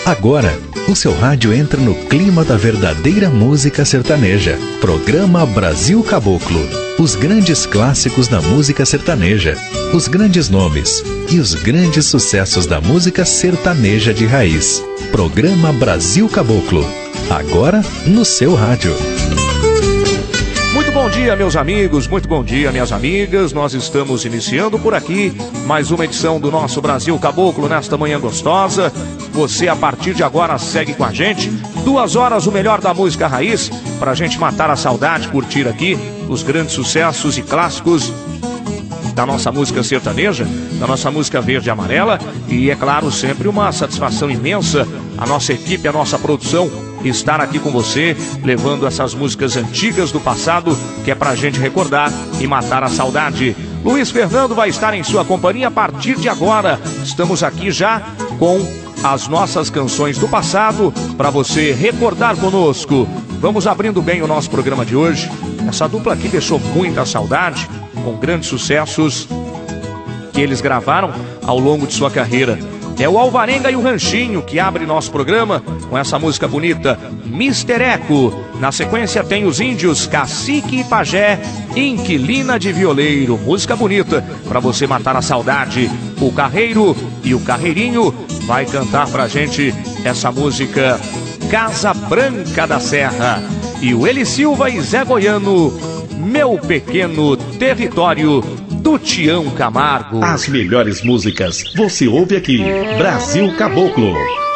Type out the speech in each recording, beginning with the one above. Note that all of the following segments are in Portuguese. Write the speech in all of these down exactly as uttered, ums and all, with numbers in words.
Agora, o seu rádio entra no clima da verdadeira música sertaneja. Programa Brasil Caboclo. Os grandes clássicos da música sertaneja, os grandes nomes e os grandes sucessos da música sertaneja de raiz. Programa Brasil Caboclo. Agora, no seu rádio. Muito bom dia, meus amigos, muito bom dia, minhas amigas. Nós estamos iniciando por aqui mais uma edição do nosso Brasil Caboclo nesta manhã gostosa. Você, a partir de agora, segue com a gente. Duas horas, o melhor da música raiz, para a gente matar a saudade, curtir aqui os grandes sucessos e clássicos da nossa música sertaneja, da nossa música verde e amarela. E, é claro, sempre uma satisfação imensa a nossa equipe, a nossa produção, estar aqui com você, levando essas músicas antigas do passado, que é pra gente recordar e matar a saudade. Luiz Fernando vai estar em sua companhia a partir de agora. Estamos aqui já com as nossas canções do passado, para você recordar conosco. Vamos abrindo bem o nosso programa de hoje. Essa dupla aqui deixou muita saudade, com grandes sucessos que eles gravaram ao longo de sua carreira. É o Alvarenga e o Ranchinho que abre nosso programa com essa música bonita, mister Eco. Na sequência tem os índios Cacique e Pajé, Inquilina de Violeiro. Música bonita para você matar a saudade. O Carreiro e o Carreirinho vai cantar pra gente essa música Casa Branca da Serra. E o Eli Silva e Zé Goiano, Meu Pequeno Território, do Tião Camargo. As melhores músicas você ouve aqui. Brasil Caboclo.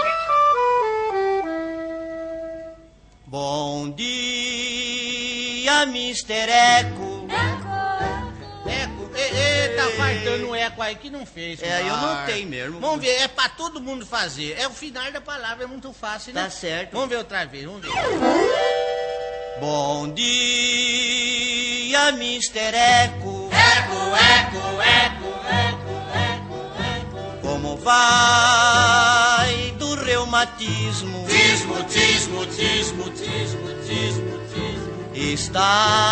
Bom dia, mister Eco. Eco, Eco, e, e, tá faltando um eco aí que não fez. É, eu não tenho mesmo. Vamos ver, é pra todo mundo fazer. É o final da palavra, é muito fácil, né? Tá certo. Vamos ver outra vez, vamos ver. Bom dia, mister Eco. Eco, eco, eco, eco, eco, eco. Como vai do reumatismo? Tismo, tismo, tismo, tismo, tismo, tismo. Estás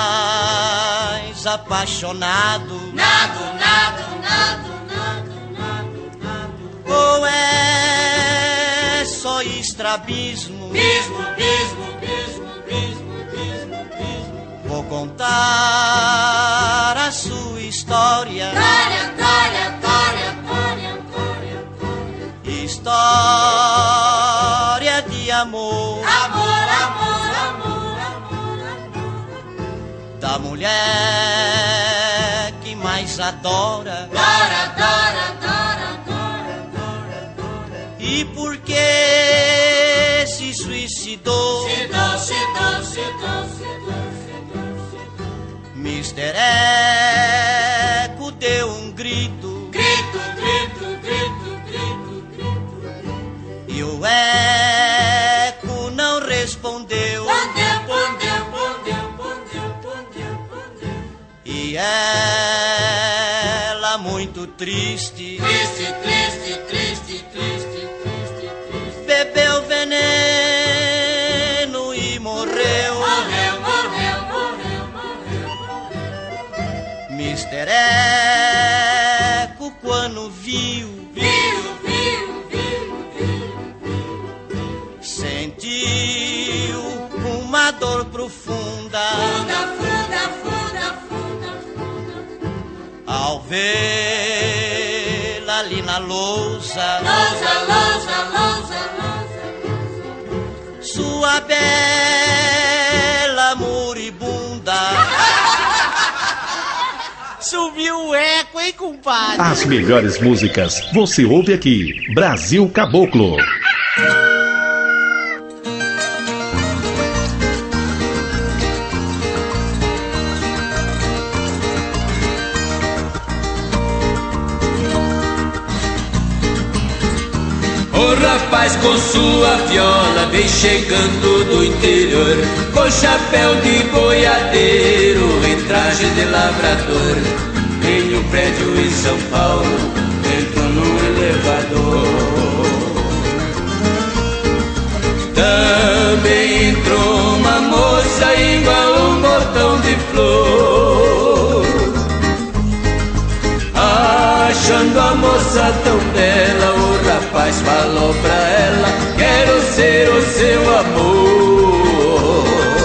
apaixonado? Nado, nado, nado, nado, nado, nado. Ou é só estrabismo? Bismo, bismo, bismo, bismo, bismo, bismo. Vou contar a sua história. Glória, glória, glória, glória, glória, glória. História de amor. Amor, amor, amor, amor, amor. Da mulher que mais adora. Adora, adora, adora, adora, adora, adora. E por que se suicidou? Se dou, se dou, se dou, se dou, se dou, se dou. mister Eco deu um grito. Grito, grito, grito, grito, grito, grito. E o Eco não respondeu. Pondeu, pondeu, pondeu, pondeu, pondeu, pondeu. E ela muito triste, Triste, triste, triste, triste, triste, triste. bebeu veneno e morreu. Morreu, morreu, morreu, morreu, morreu. mister Eco quando viu, Viu, viu, viu, viu, viu. sentiu uma dor profunda Funda, funda, funda, funda, funda. ao vê-la ali na lousa. Lousa, lousa, lousa, lousa, lousa. Sua bela moribunda. Subiu o eco, hein, compadre? As melhores músicas você ouve aqui. Brasil Caboclo. O rapaz com sua viola vem chegando do interior, com chapéu de boiadeiro, em traje de lavrador. Em um prédio em São Paulo, entrou no elevador. Também entrou uma moça igual um botão de flor. Achando a moça tão bela, o rapaz falou pra ela: quer conhecer o seu amor.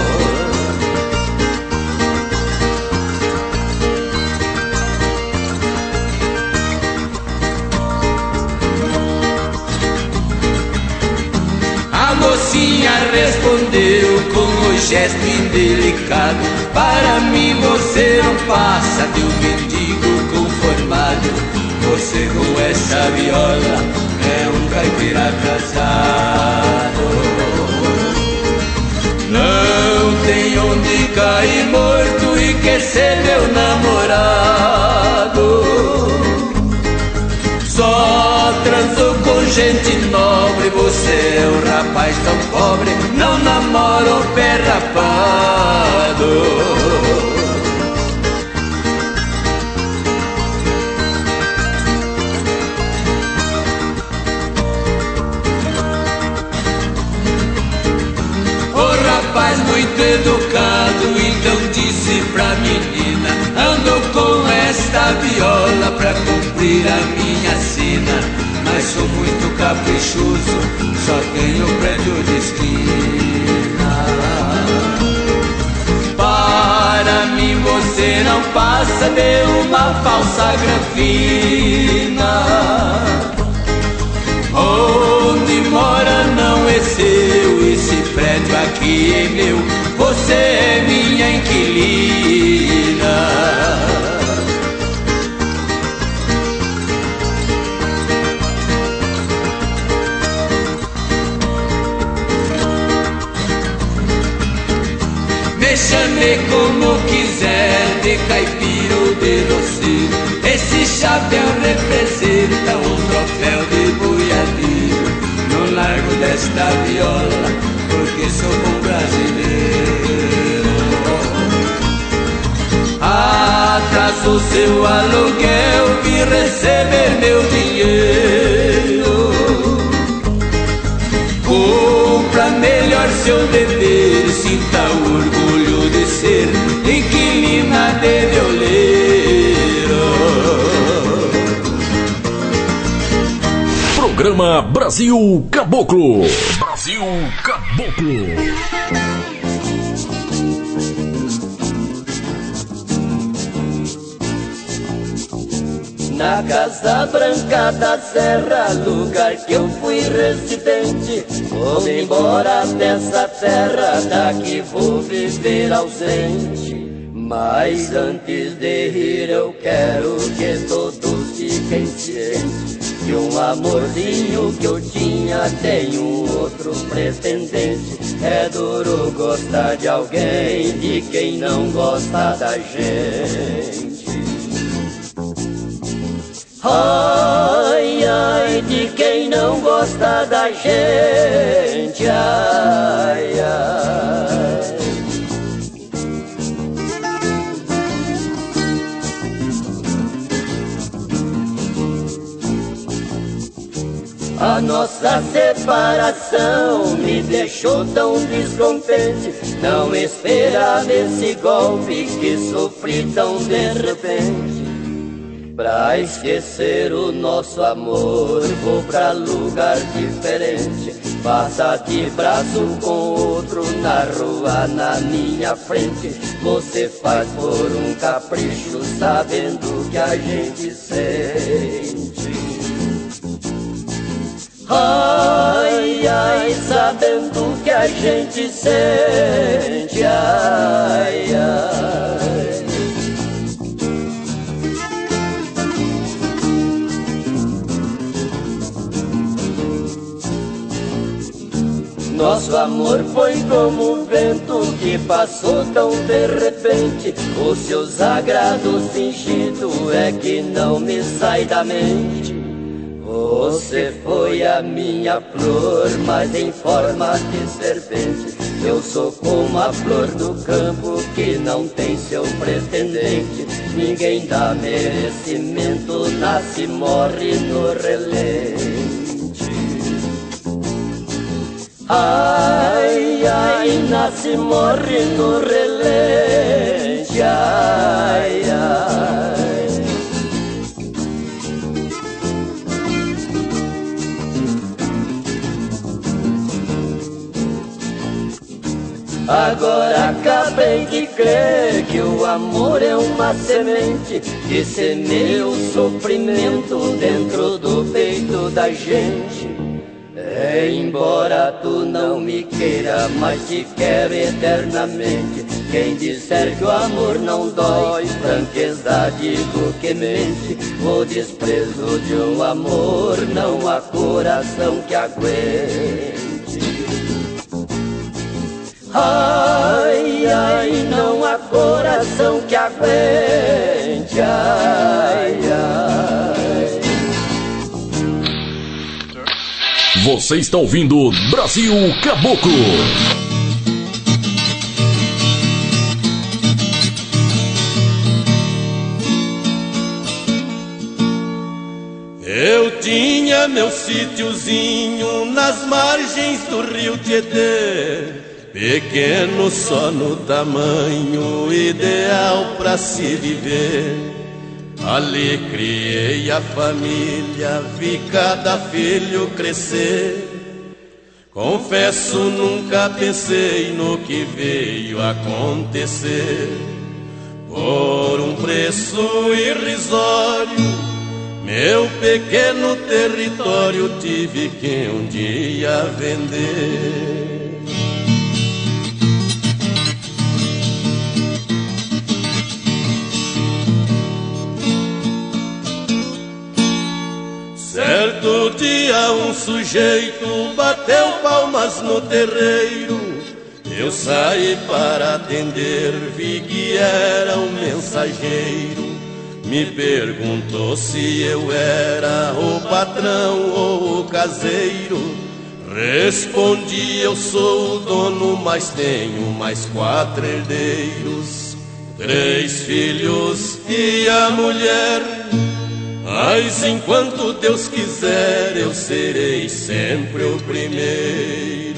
A mocinha respondeu com um gesto indelicado: para mim você não passa de um mendigo conformado. Você com essa viola é um caipira atrasado. Não tem onde cair morto e quer ser meu namorado. Só transou com gente nobre, você é um rapaz tão pobre, não namora o pé rapado. Rapaz muito educado, então disse pra menina: ando com esta viola pra cumprir a minha sina, mas sou muito caprichoso, só tenho prédio de esquina. Para mim você não passa de uma falsa granfina. Onde mora não é seu, esse prédio aqui é meu, você é minha inquilina. Me chame como quiser, de caipira ou de roceiro, esse chapéu representa um troféu de boiadeiro. Não largo desta viola, porque sou bom brasileiro. Atrasou seu aluguel, vi receber meu dinheiro. Cumpra melhor seu dever, sinta orgulho de ser inquilina de violeiro. Programa Brasil Caboclo. Brasil Caboclo. Na Casa Branca da Serra, lugar que eu fui residente, vou embora dessa terra, daqui vou viver ausente. Mas antes de ir eu quero que todos fiquem cientes que um amorzinho que eu tinha tem um outro pretendente. É duro gostar de alguém, de quem não gosta da gente. Ai, ai, de quem não gosta da gente. Ai, ai. A nossa separação me deixou tão descontente. Não esperava esse golpe que sofri tão de repente. Pra esquecer o nosso amor, vou pra lugar diferente. Passa de braço com outro na rua na minha frente. Você faz por um capricho, sabendo que a gente sente. Ai, ai, sabendo que a gente sente. Ai, ai. Nosso amor foi como um vento que passou tão de repente. Os seus agrados fingidos é que não me sai da mente. Você foi a minha flor, mas em forma de serpente. Eu sou como a flor do campo que não tem seu pretendente. Ninguém dá merecimento, nasce e morre no relente. Ai, ai, nasce e morre no relente. Ai, ai. Agora acabei de crer que o amor é uma semente que semeia o sofrimento dentro do peito da gente. É, embora tu não me queira, mas te quero eternamente. Quem disser que o amor não dói, franqueza digo que mente. O desprezo de um amor, não há coração que aguente. Ai, ai, não há coração que aguente. Ai, ai. Você está ouvindo Brasil Caboclo. Eu tinha meu sítiozinho nas margens do rio Tietê, pequeno só no tamanho, ideal pra se viver. Ali criei a família, vi cada filho crescer. Confesso, nunca pensei no que veio acontecer. Por um preço irrisório, meu pequeno território tive que um dia vender. Certo dia um sujeito bateu palmas no terreiro. Eu saí para atender, vi que era um mensageiro. Me perguntou se eu era o patrão ou o caseiro. Respondi, eu sou o dono, mas tenho mais quatro herdeiros, três filhos e a mulher. Mas enquanto Deus quiser, eu serei sempre o primeiro.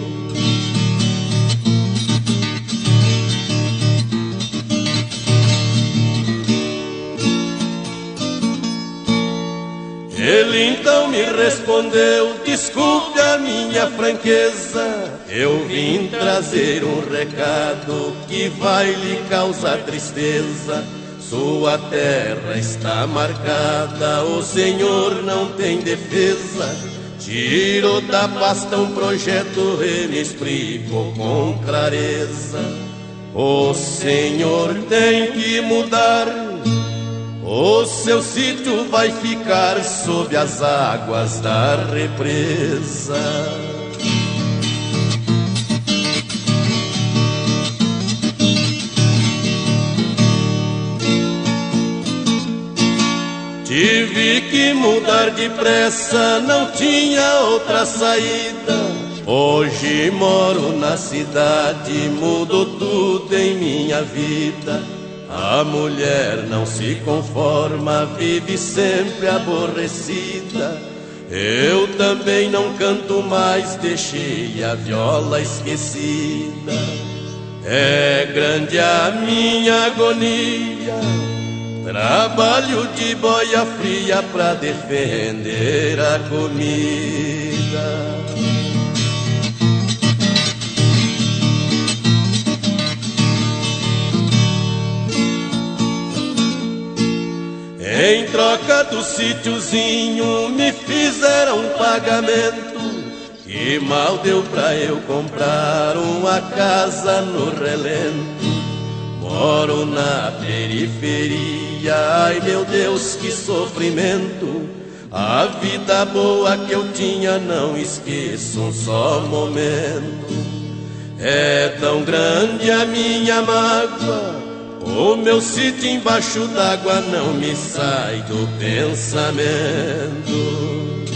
Ele então me respondeu, desculpe a minha franqueza, eu vim trazer um recado que vai lhe causar tristeza. Sua terra está marcada, o senhor não tem defesa. Tirou da pasta um projeto e me explicou com clareza. O senhor tem que mudar, o seu sítio vai ficar sob as águas da represa. Tive que mudar depressa, não tinha outra saída. Hoje moro na cidade, mudou tudo em minha vida. A mulher não se conforma, vive sempre aborrecida. Eu também não canto mais, deixei a viola esquecida. É grande a minha agonia, trabalho de boia fria pra defender a comida. Em troca do sítiozinho me fizeram um pagamento que mal deu pra eu comprar uma casa no relento. Moro na periferia, ai meu Deus, que sofrimento. A vida boa que eu tinha não esqueço um só momento. É tão grande a minha mágoa, o meu sítio embaixo d'água não me sai do pensamento.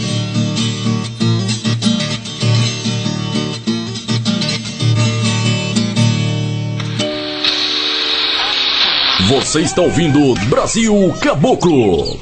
Você está ouvindo Brasil Caboclo.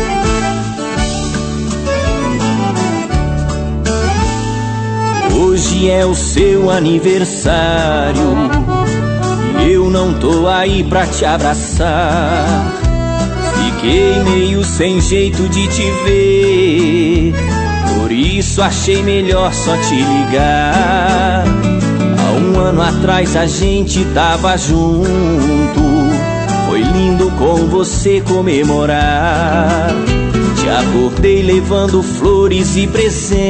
Hoje hoje é o seu aniversário e eu não tô aí pra te abraçar. Fiquei meio sem jeito de te ver, por isso achei melhor só te ligar. Há um ano atrás a gente tava junto, foi lindo com você comemorar. Te acordei levando flores e presentes,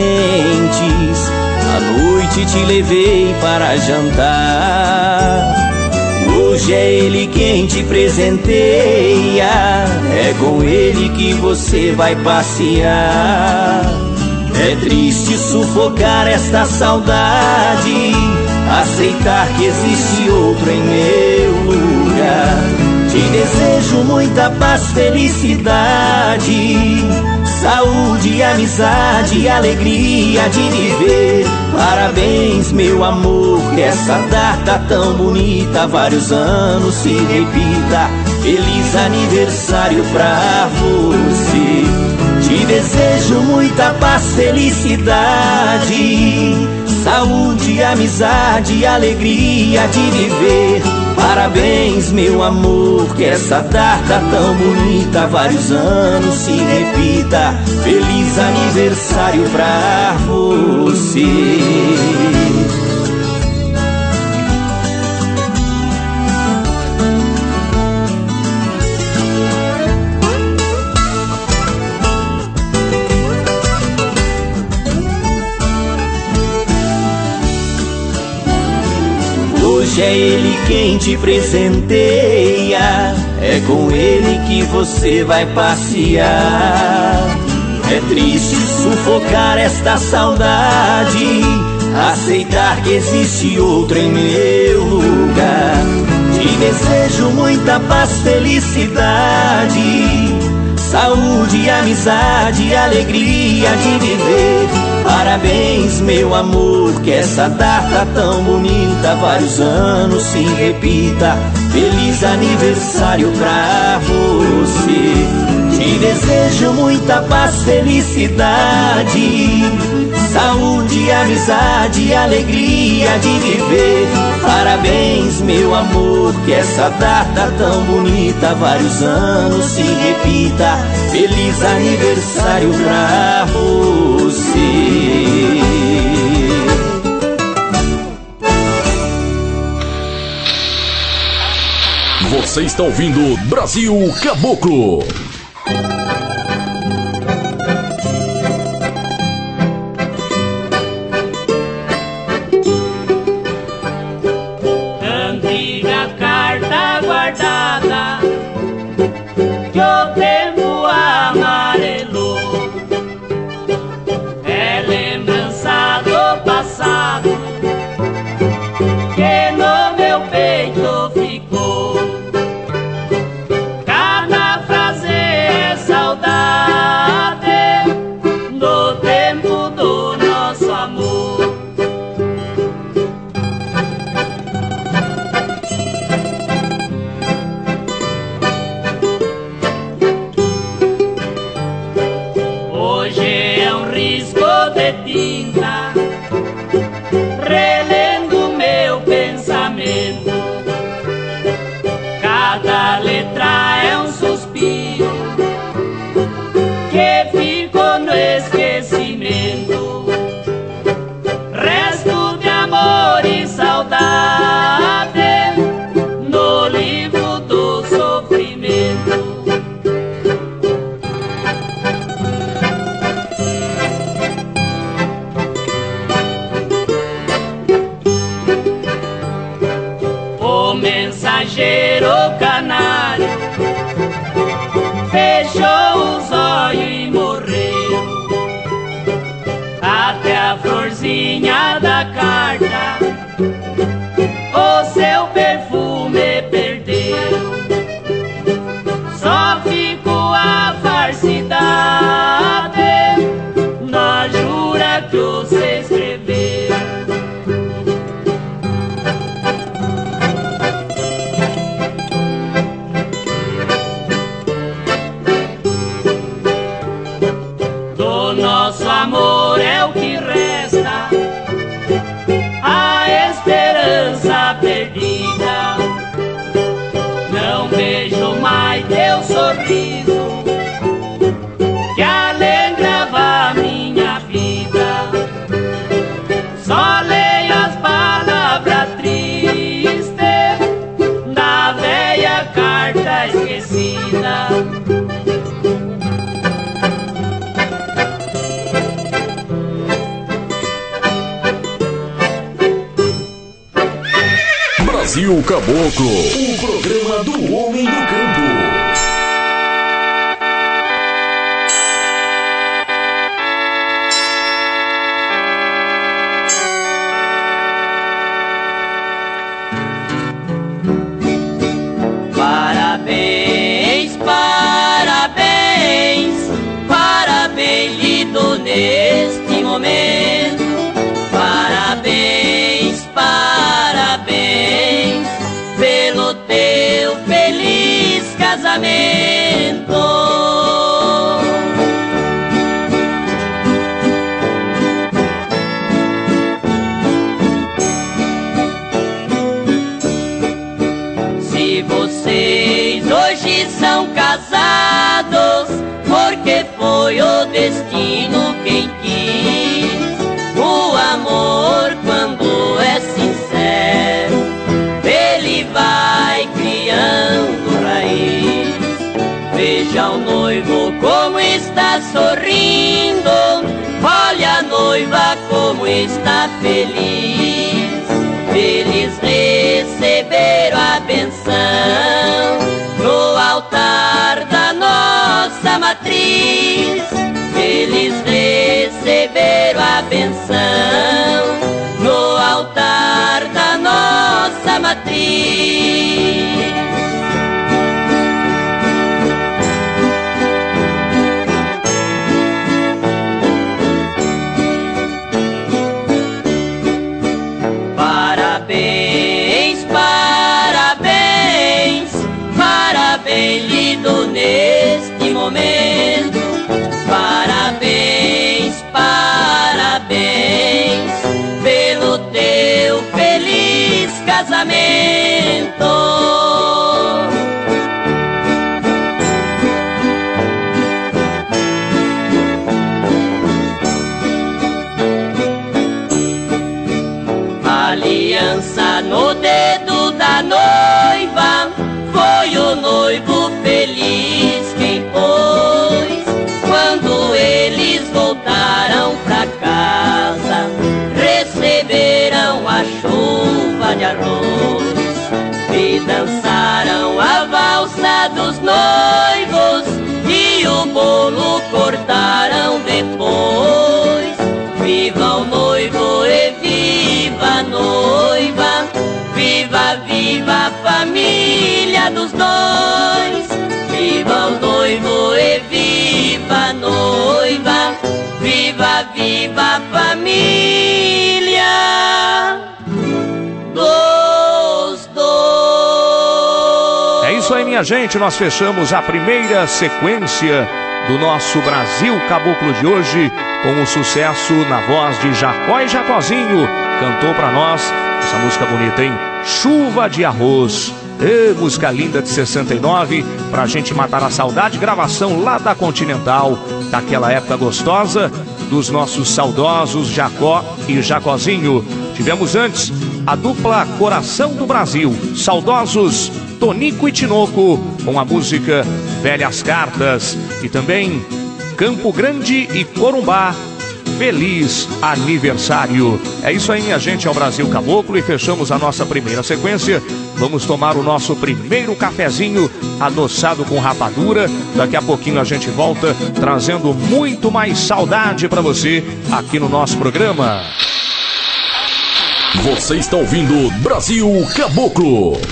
à noite te levei para jantar. Hoje é ele quem te presenteia, é com ele que você vai passear. É triste sufocar esta saudade, aceitar que existe outro em meu lugar. Te desejo muita paz, felicidade, saúde, amizade, alegria de viver. Parabéns, meu amor, que essa data tão bonita vários anos se repita. Feliz aniversário pra você. Te desejo muita paz, felicidade, saúde, amizade, alegria de viver. Parabéns, meu amor, que essa data tão bonita vários anos se repita. Feliz aniversário pra você. Hoje é ele quem te presenteia, é com ele que você vai passear. É triste sufocar esta saudade, aceitar que existe outro em meu lugar. Te desejo muita paz, felicidade, saúde, amizade, alegria de viver. Parabéns, meu amor, que essa data tão bonita vários anos se repita. Feliz aniversário pra você. Te desejo muita paz, felicidade, saúde, amizade, alegria de viver. Parabéns, meu amor, que essa data tão bonita vários anos se repita. Feliz aniversário pra você. Você está ouvindo Brasil Caboclo. Antiga carta guardada que o tempo amarelou, é lembrança do passado que no meu peito ficou. Cada frase é saudade do tempo do nosso amor. Hoje é um risco de tinta relendo meu pensamento. Cada letra é um suspiro que ficou no esquecimento. Resto de amor e saudade no livro do sofrimento. O mensageiro canário fechou os olhos e morreu. Até a florzinha da carta o seu perfume perdeu. Só ficou a falsidade na jura que você escreveu. Do nosso amor é o que resta aviso que alegrava minha vida. Só leio as palavras tristes da velha carta esquecida. Brasil Caboclo, o programa do homem do campo. Parabéns, parabéns, parabéns lhe dou neste momento. Parabéns, parabéns pelo teu feliz casamento. Se vocês hoje são casados, porque foi o destino quem quis. O amor, quando é sincero, ele vai criando raiz. Veja o noivo como está sorrindo, olha a noiva como está feliz. Eles receberam a benção no altar da nossa matriz. Eles receberam a benção no altar da nossa matriz. Parabéns, parabéns, parabéns lhe dou neste momento. Parabéns, parabéns pelo teu feliz casamento. Aliança no dedo da noiva, foi o noivo feliz quem pôs. Quando eles voltaram pra casa, receberam a chuva de arroz e dançaram a valsa dos noivos e o bolo cortaram depois. Viva o noivo e viva a noiva, viva, viva a família dos dois. Viva o noivo e viva a noiva, viva, viva a família dos dois. É isso aí, minha gente, nós fechamos a primeira sequência do nosso Brasil Caboclo de hoje com o sucesso na voz de Jacó e Jacozinho. Cantou pra nós essa música bonita, hein? Chuva de Arroz. E, música linda de sessenta e nove, pra gente matar a saudade, gravação lá da Continental, daquela época gostosa, dos nossos saudosos Jacó e Jacozinho. Tivemos antes a dupla Coração do Brasil, saudosos Tonico e Tinoco, com a música Velhas Cartas, e também Campo Grande e Corumbá, Feliz Aniversário. É isso aí, minha gente, é o Brasil Caboclo e fechamos a nossa primeira sequência. Vamos tomar o nosso primeiro cafezinho adoçado com rapadura. Daqui a pouquinho a gente volta trazendo muito mais saudade para você aqui no nosso programa. Você está ouvindo Brasil Caboclo.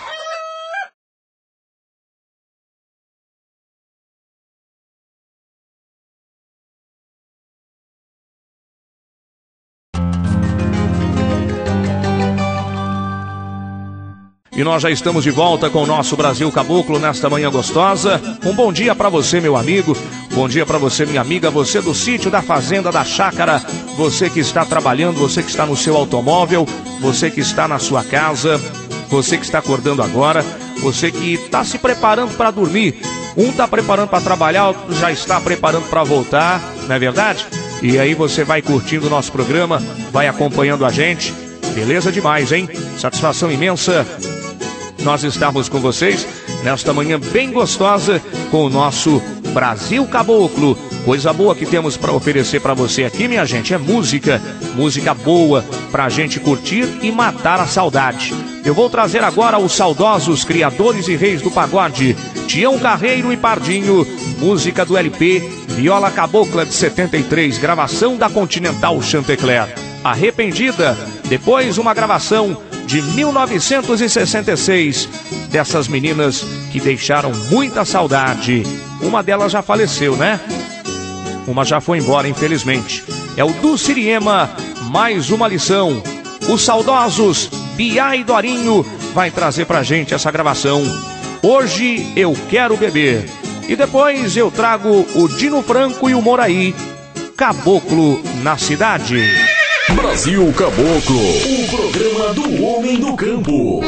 E nós já estamos de volta com o nosso Brasil Caboclo nesta manhã gostosa. Um bom dia para você, meu amigo. Bom dia para você, minha amiga. Você do sítio, da fazenda, da chácara. Você que está trabalhando, você que está no seu automóvel. Você que está na sua casa. Você que está acordando agora. Você que está se preparando para dormir. Um tá preparando para trabalhar, outro já está preparando para voltar, não é verdade? E aí você vai curtindo o nosso programa, vai acompanhando a gente. Beleza demais, hein? Satisfação imensa nós estamos com vocês nesta manhã bem gostosa com o nosso Brasil Caboclo. Coisa boa que temos para oferecer para você aqui, minha gente, é música, música boa pra gente curtir e matar a saudade. Eu vou trazer agora os saudosos criadores e reis do pagode, Tião Carreiro e Pardinho, música do L P Viola Cabocla de setenta e três, gravação da Continental Chantecler. Arrependida, depois uma gravação de mil novecentos e sessenta e seis, dessas meninas que deixaram muita saudade. Uma delas já faleceu, né? Uma já foi embora, infelizmente. É o do Siriema, mais uma lição. Os saudosos Biá e Dorinho vai trazer pra gente essa gravação. Hoje eu quero beber. E depois eu trago o Dino Franco e o Moraí, Caboclo na Cidade. Brasil Caboclo, o programa do homem do campo.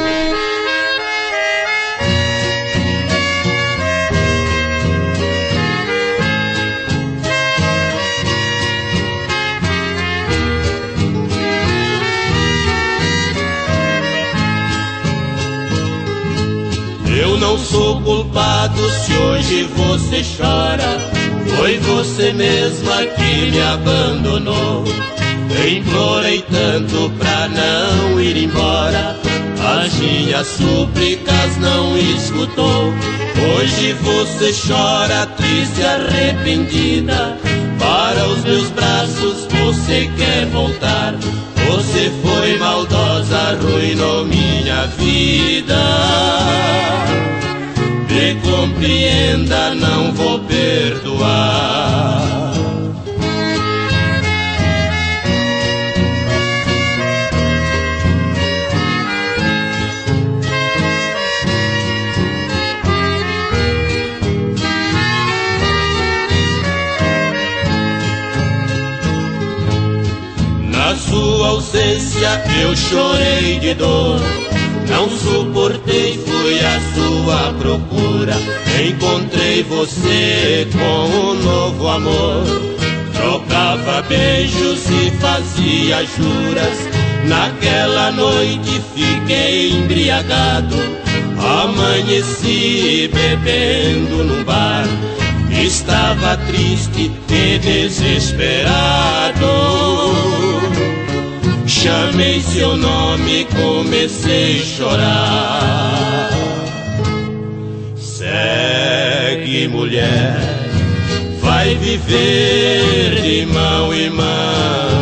Eu não sou culpado se hoje você chora. Foi você mesma que me abandonou. Implorei tanto pra não ir embora, as minhas súplicas não escutou. Hoje você chora triste, arrependida. Para os meus braços você quer voltar. Você foi maldosa, arruinou minha vida. Me compreenda, não vou perdoar. Na sua ausência eu chorei de dor. Não suportei, fui à sua procura. Encontrei você com um novo amor. Trocava beijos e fazia juras. Naquela noite fiquei embriagado. Amanheci bebendo num bar. Estava triste e desesperado. Chamei seu nome e comecei a chorar. Segue, mulher, vai viver de mão em mão,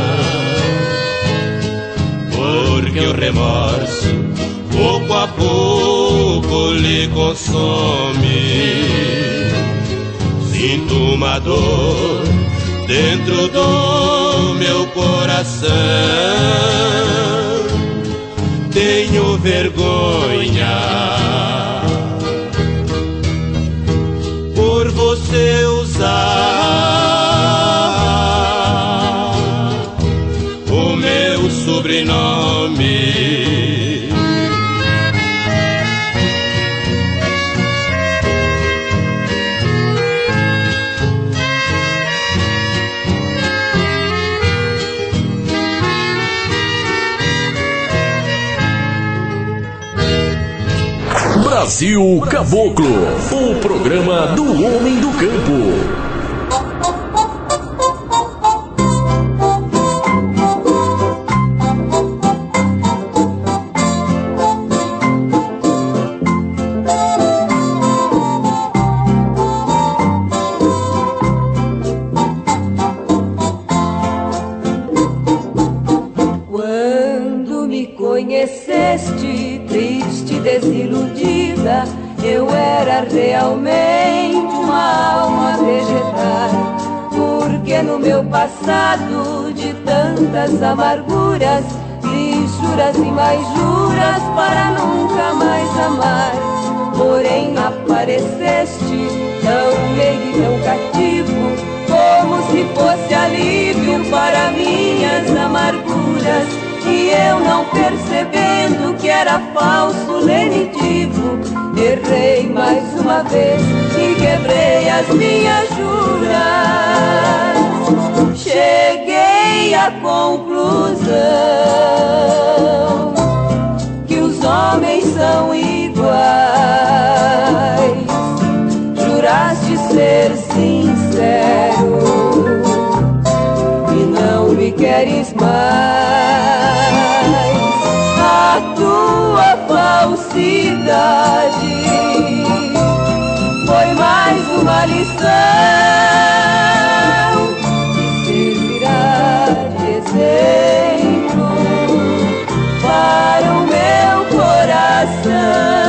porque o remorso pouco a pouco lhe consome. Sinto uma dor dentro do meu coração. Tenho vergonha por você usar o meu sobrenome. Brasil Caboclo, o programa do homem do campo. Quando me conheceste, triste, desiludida, eu era realmente uma alma vegetal. Porque no meu passado de tantas amarguras, fiz juras e mais juras para nunca mais amar. Porém apareceste tão meio e tão cativo, como se fosse alívio para minhas amarguras. E eu não percebendo sabendo que era falso lenitivo, errei mais uma vez e quebrei as minhas juras. Cheguei à conclusão que os homens são iguais. Juraste ser sincero e não me queres mais. A tua falsidade foi mais uma lição que servirá de exemplo para o meu coração.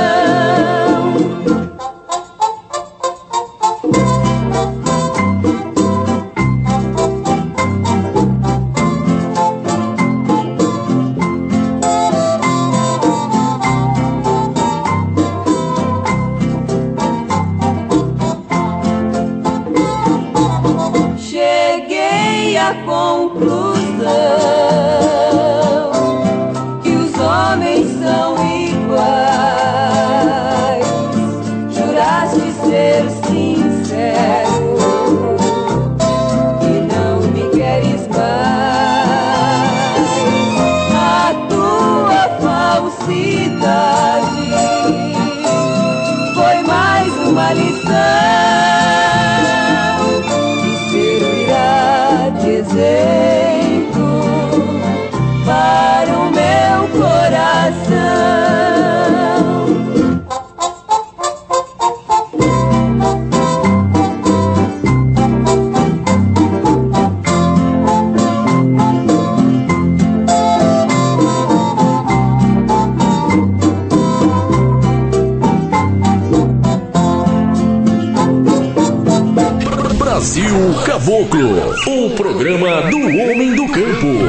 Brasil Caboclo, o programa do homem do campo.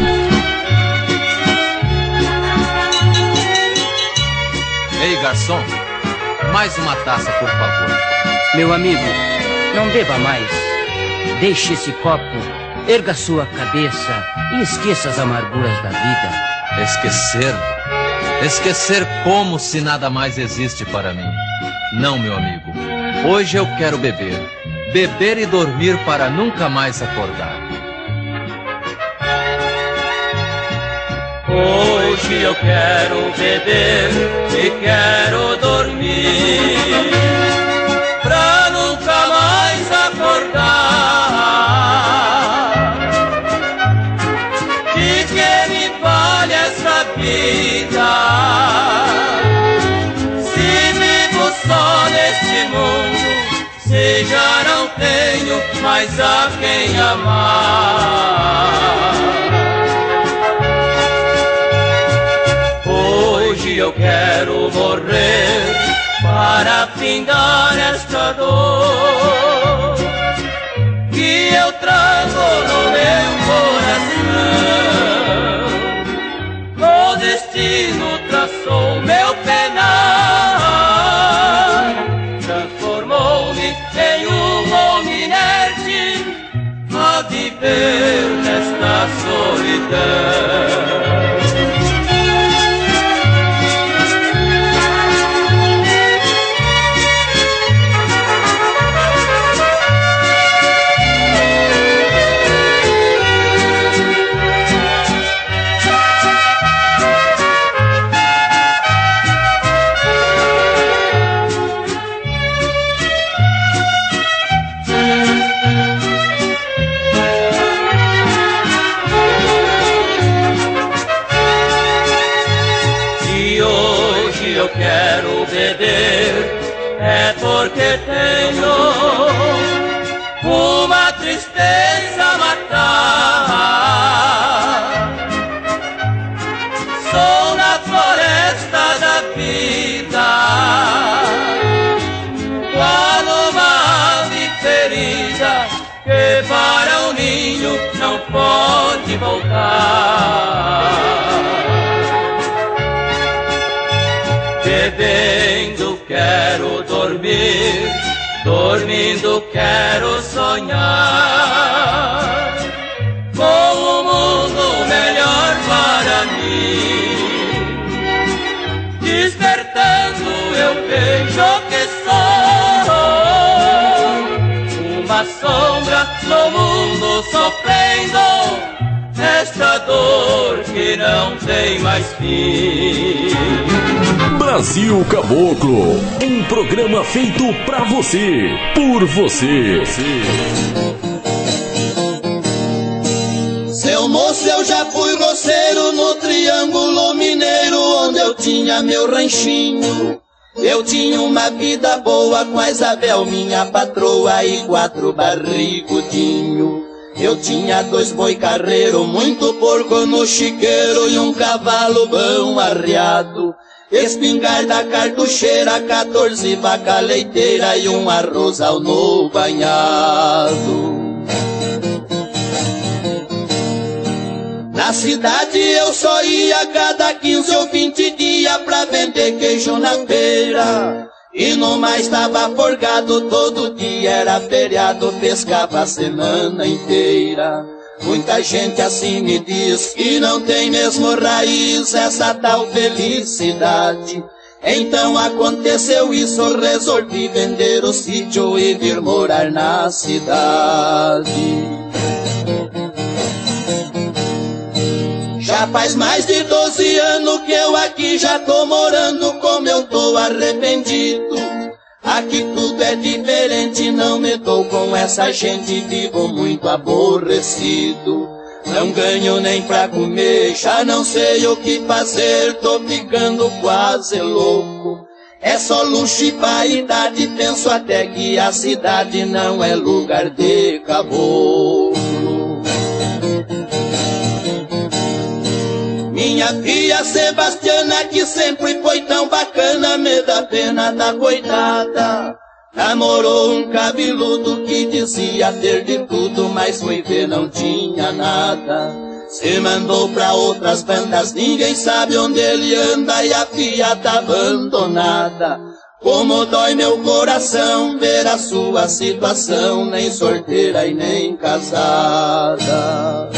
Ei, garçom, mais uma taça, por favor. Meu amigo, não beba mais. Deixe esse copo, erga sua cabeça e esqueça as amarguras da vida. Esquecer? Esquecer como se nada mais existe para mim. Não, meu amigo. Hoje eu quero beber. Beber e dormir para nunca mais acordar. Hoje eu quero beber e quero dormir pra nunca mais acordar. De que me vale essa vida se vivo só neste mundo, se já não tenho mais a quem amar. Hoje eu quero morrer para findar esta dor que eu trago no meu coração. O destino traçou meu penar, transformou-me em um homem inerte a viver nesta solidão. Quero beber é porque tenho uma tristeza a matar. Sou na floresta da vida, qual uma ave ferida que para um ninho não pode voltar. Bebendo quero dormir, dormindo quero sonhar com um mundo melhor para mim. uma sombra no mundo sofrendo esta dor que não tem mais fim. Brasil Caboclo, um programa feito pra você, por você. Seu moço, eu já fui roceiro no Triângulo Mineiro, onde eu tinha meu ranchinho. Eu tinha uma vida boa com a Isabel, minha patroa, e quatro barrigudinho. Eu tinha dois boi carreiro, muito porco no chiqueiro e um cavalo bom arreado. Espingarda cartucheira, quatorze vaca leiteira e um arrozal no banhado. Na cidade eu só ia cada quinze ou vinte dias pra vender queijo na feira. E no mais tava forgado, todo dia era feriado, pescava a semana inteira. Muita gente assim me diz que não tem mesmo raiz essa tal felicidade. Então aconteceu isso, resolvi vender o sítio e vir morar na cidade. Já faz mais de doze anos que eu aqui já tô morando, como eu tô arrependido. Aqui tudo é diferente, não me dou com essa gente, vivo muito aborrecido. Não ganho nem pra comer, já não sei o que fazer, tô ficando quase louco. É só luxo e vaidade, penso até que a cidade não é lugar de caboclo. Minha filha Sebastiana, que sempre foi tão bacana, me dá pena da coitada. Namorou um cabeludo que dizia ter de tudo, mas foi ver não tinha nada. Se mandou pra outras bandas, ninguém sabe onde ele anda e a filha tá abandonada. Como dói meu coração ver a sua situação, nem solteira e nem casada.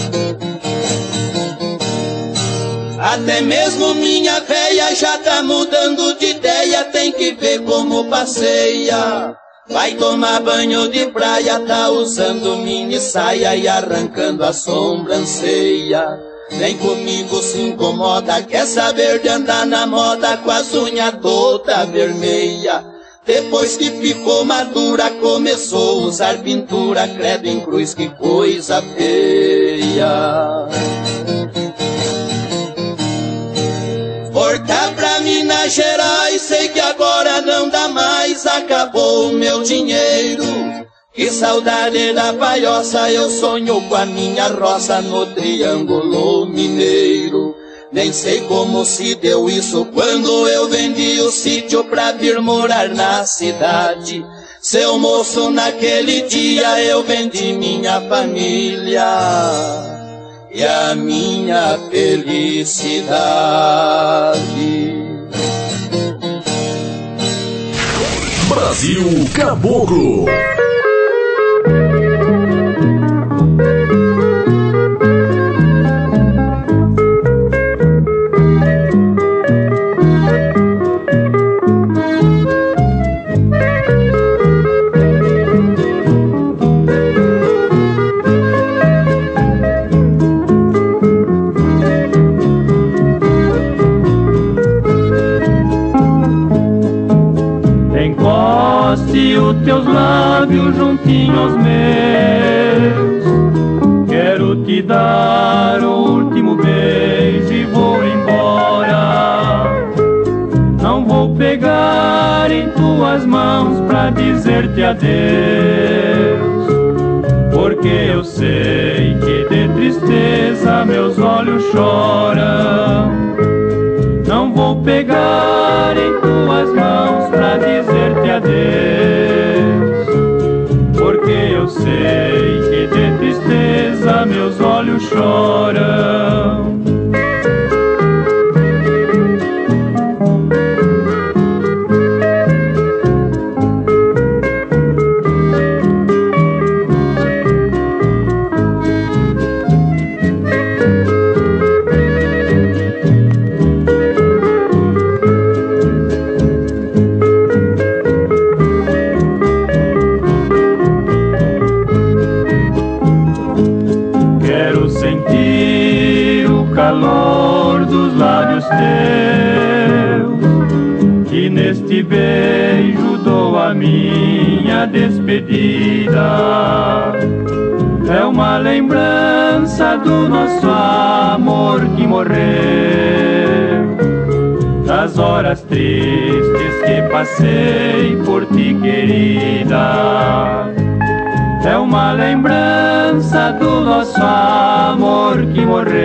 Até mesmo minha véia já tá mudando de ideia, tem que ver como passeia. Vai tomar banho de praia, tá usando mini saia e arrancando a sobrancelha. Nem comigo se incomoda, quer saber de andar na moda com as unhas toda vermelha. Depois que ficou madura, começou a usar pintura, credo em cruz, que coisa feia. Voltar pra Minas Gerais, sei que agora não dá mais, acabou o meu dinheiro. Que saudade da palhoça, eu sonho com a minha roça no Triângulo Mineiro. Nem sei como se deu isso quando eu vendi o sítio pra vir morar na cidade. Seu moço, naquele dia eu vendi minha família e a minha felicidade. Brasil Caboclo. Encoste os teus lábios juntinho aos meus, quero te dar o último beijo e vou embora. Não vou pegar em tuas mãos pra dizer-te adeus, porque eu sei que de tristeza meus olhos choram. Não vou pegar em tuas mãos pra dizer-te adeus, porque eu sei que de tristeza meus olhos choram. teus, que neste beijo dou a minha despedida. É uma lembrança do nosso amor que morreu, das horas tristes que passei por ti, querida. É uma lembrança do nosso amor que morreu,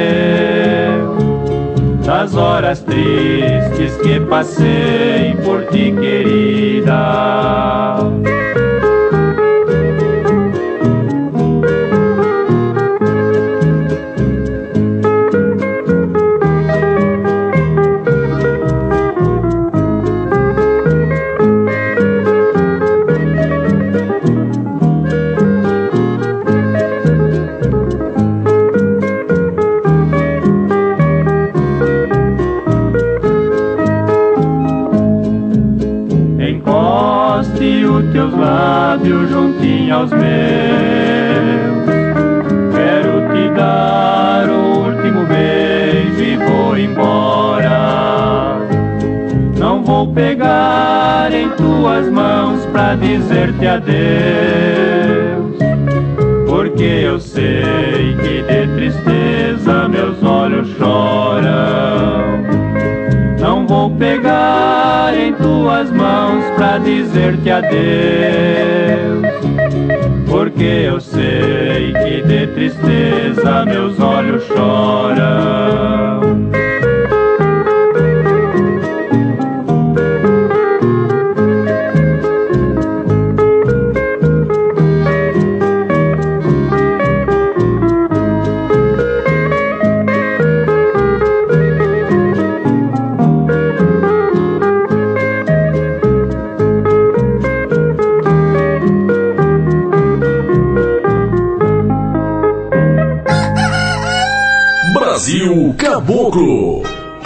das horas tristes que passei por ti, querida. Teus lábios juntinho aos meus, quero te dar o último beijo e vou embora. Não vou pegar em tuas mãos pra dizer-te adeus, porque eu sei que de tristeza meus olhos choram. Não vou pegar em tuas mãos pra dizer-te adeus, porque eu sei que de tristeza meus olhos choram. Brasil Caboclo.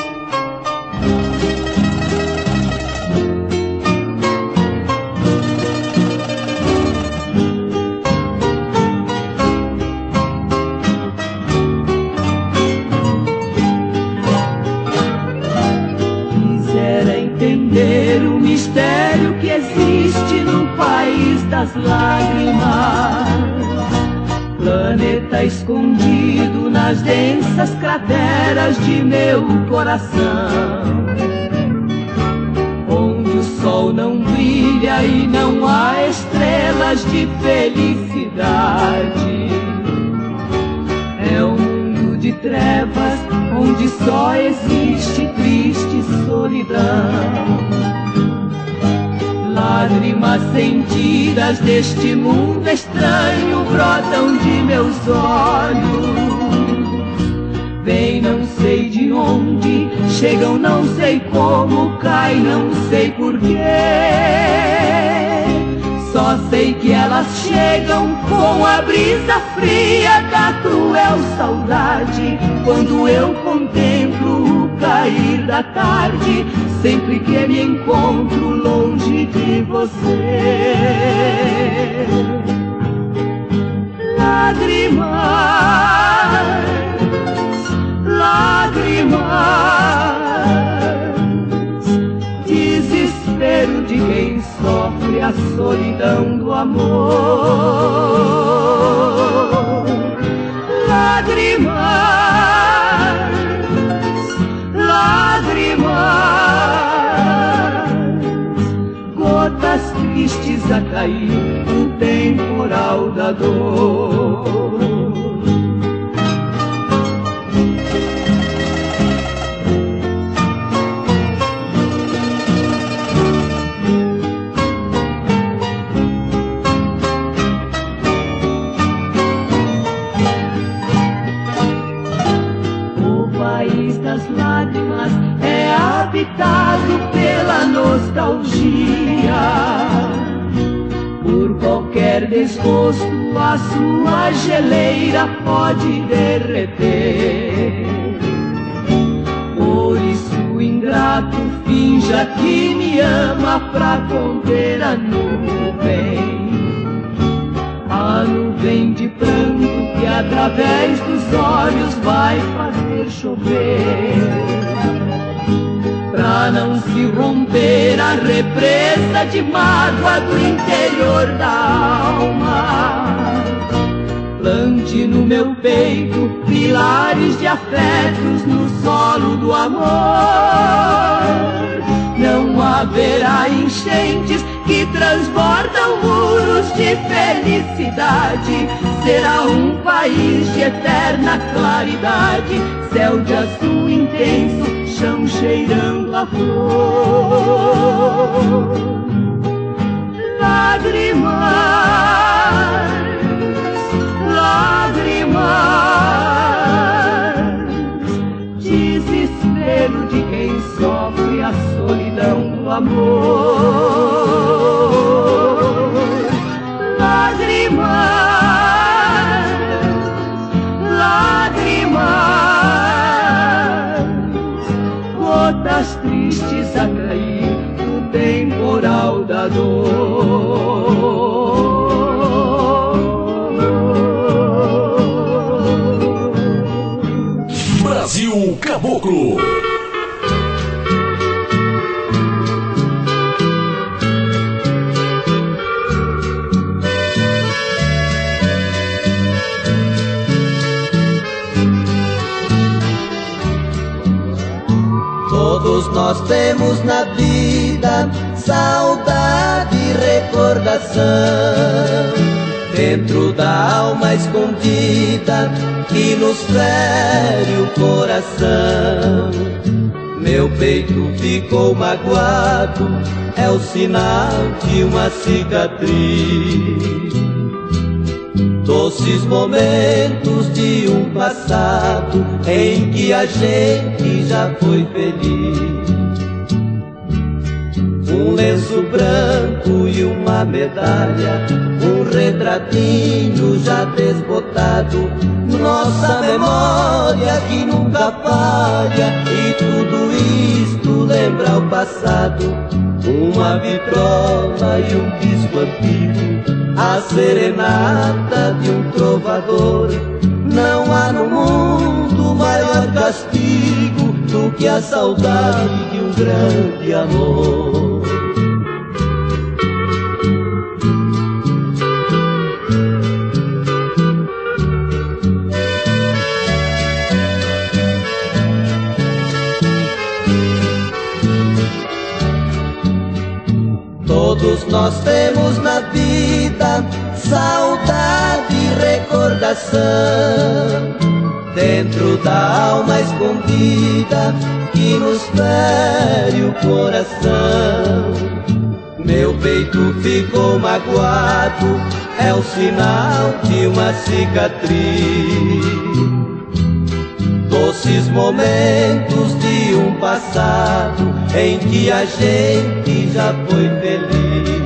Quisera entender o mistério que existe no país das lágrimas, planeta escondido nas densas crateras de meu coração, onde o sol não brilha e não há estrelas de felicidade. É um mundo de trevas onde só existe triste solidão. Lágrimas sentidas deste mundo estranho brotam de meus olhos. Vêm não sei de onde, chegam não sei como, caem não sei porquê. Só sei que elas chegam com a brisa fria da cruel saudade, quando eu contemplo o cair da tarde, sempre que me encontro longe de você. Lágrimas, lágrimas, desespero de quem sofre a solidão do amor. Lágrimas, lágrimas, gotas tristes a cair no temporal da dor. Habitado pela nostalgia, por qualquer desgosto a sua geleira pode derreter. Por isso, ingrato, finja que me ama pra conter a nuvem, a nuvem de pranto que através dos olhos vai fazer chover. pra não se romper a represa de mágoa do interior da alma. Plante no meu peito pilares de afetos no solo do amor. Não haverá enchentes que transbordam muros de felicidade. Será um país de eterna claridade, céu de azul intenso, chão cheirando a flor. Lágrimas, lágrimas, desespero de quem sofre a solidão do amor. Lágrimas, lágrimas, gotas tristes a cair no temporal da dor. Brasil Caboclo. Todos nós temos na vida saudade e recordação, dentro da alma escondida que nos fere o coração. Meu peito ficou magoado, é o sinal de uma cicatriz. Doces momentos de um passado em que a gente já foi feliz. Um lenço branco e uma medalha, um retratinho já desbotado, nossa memória que nunca falha, e tudo isto lembra o passado. Uma vitrola e um disco antigo, a serenata de um trovador. Não há no mundo maior castigo do que a saudade de um grande amor. Todos nós temos na vida saudade e recordação, dentro da alma escondida que nos fere o coração. Meu peito ficou magoado, é o sinal de uma cicatriz. Doces momentos de um passado em que a gente já foi feliz.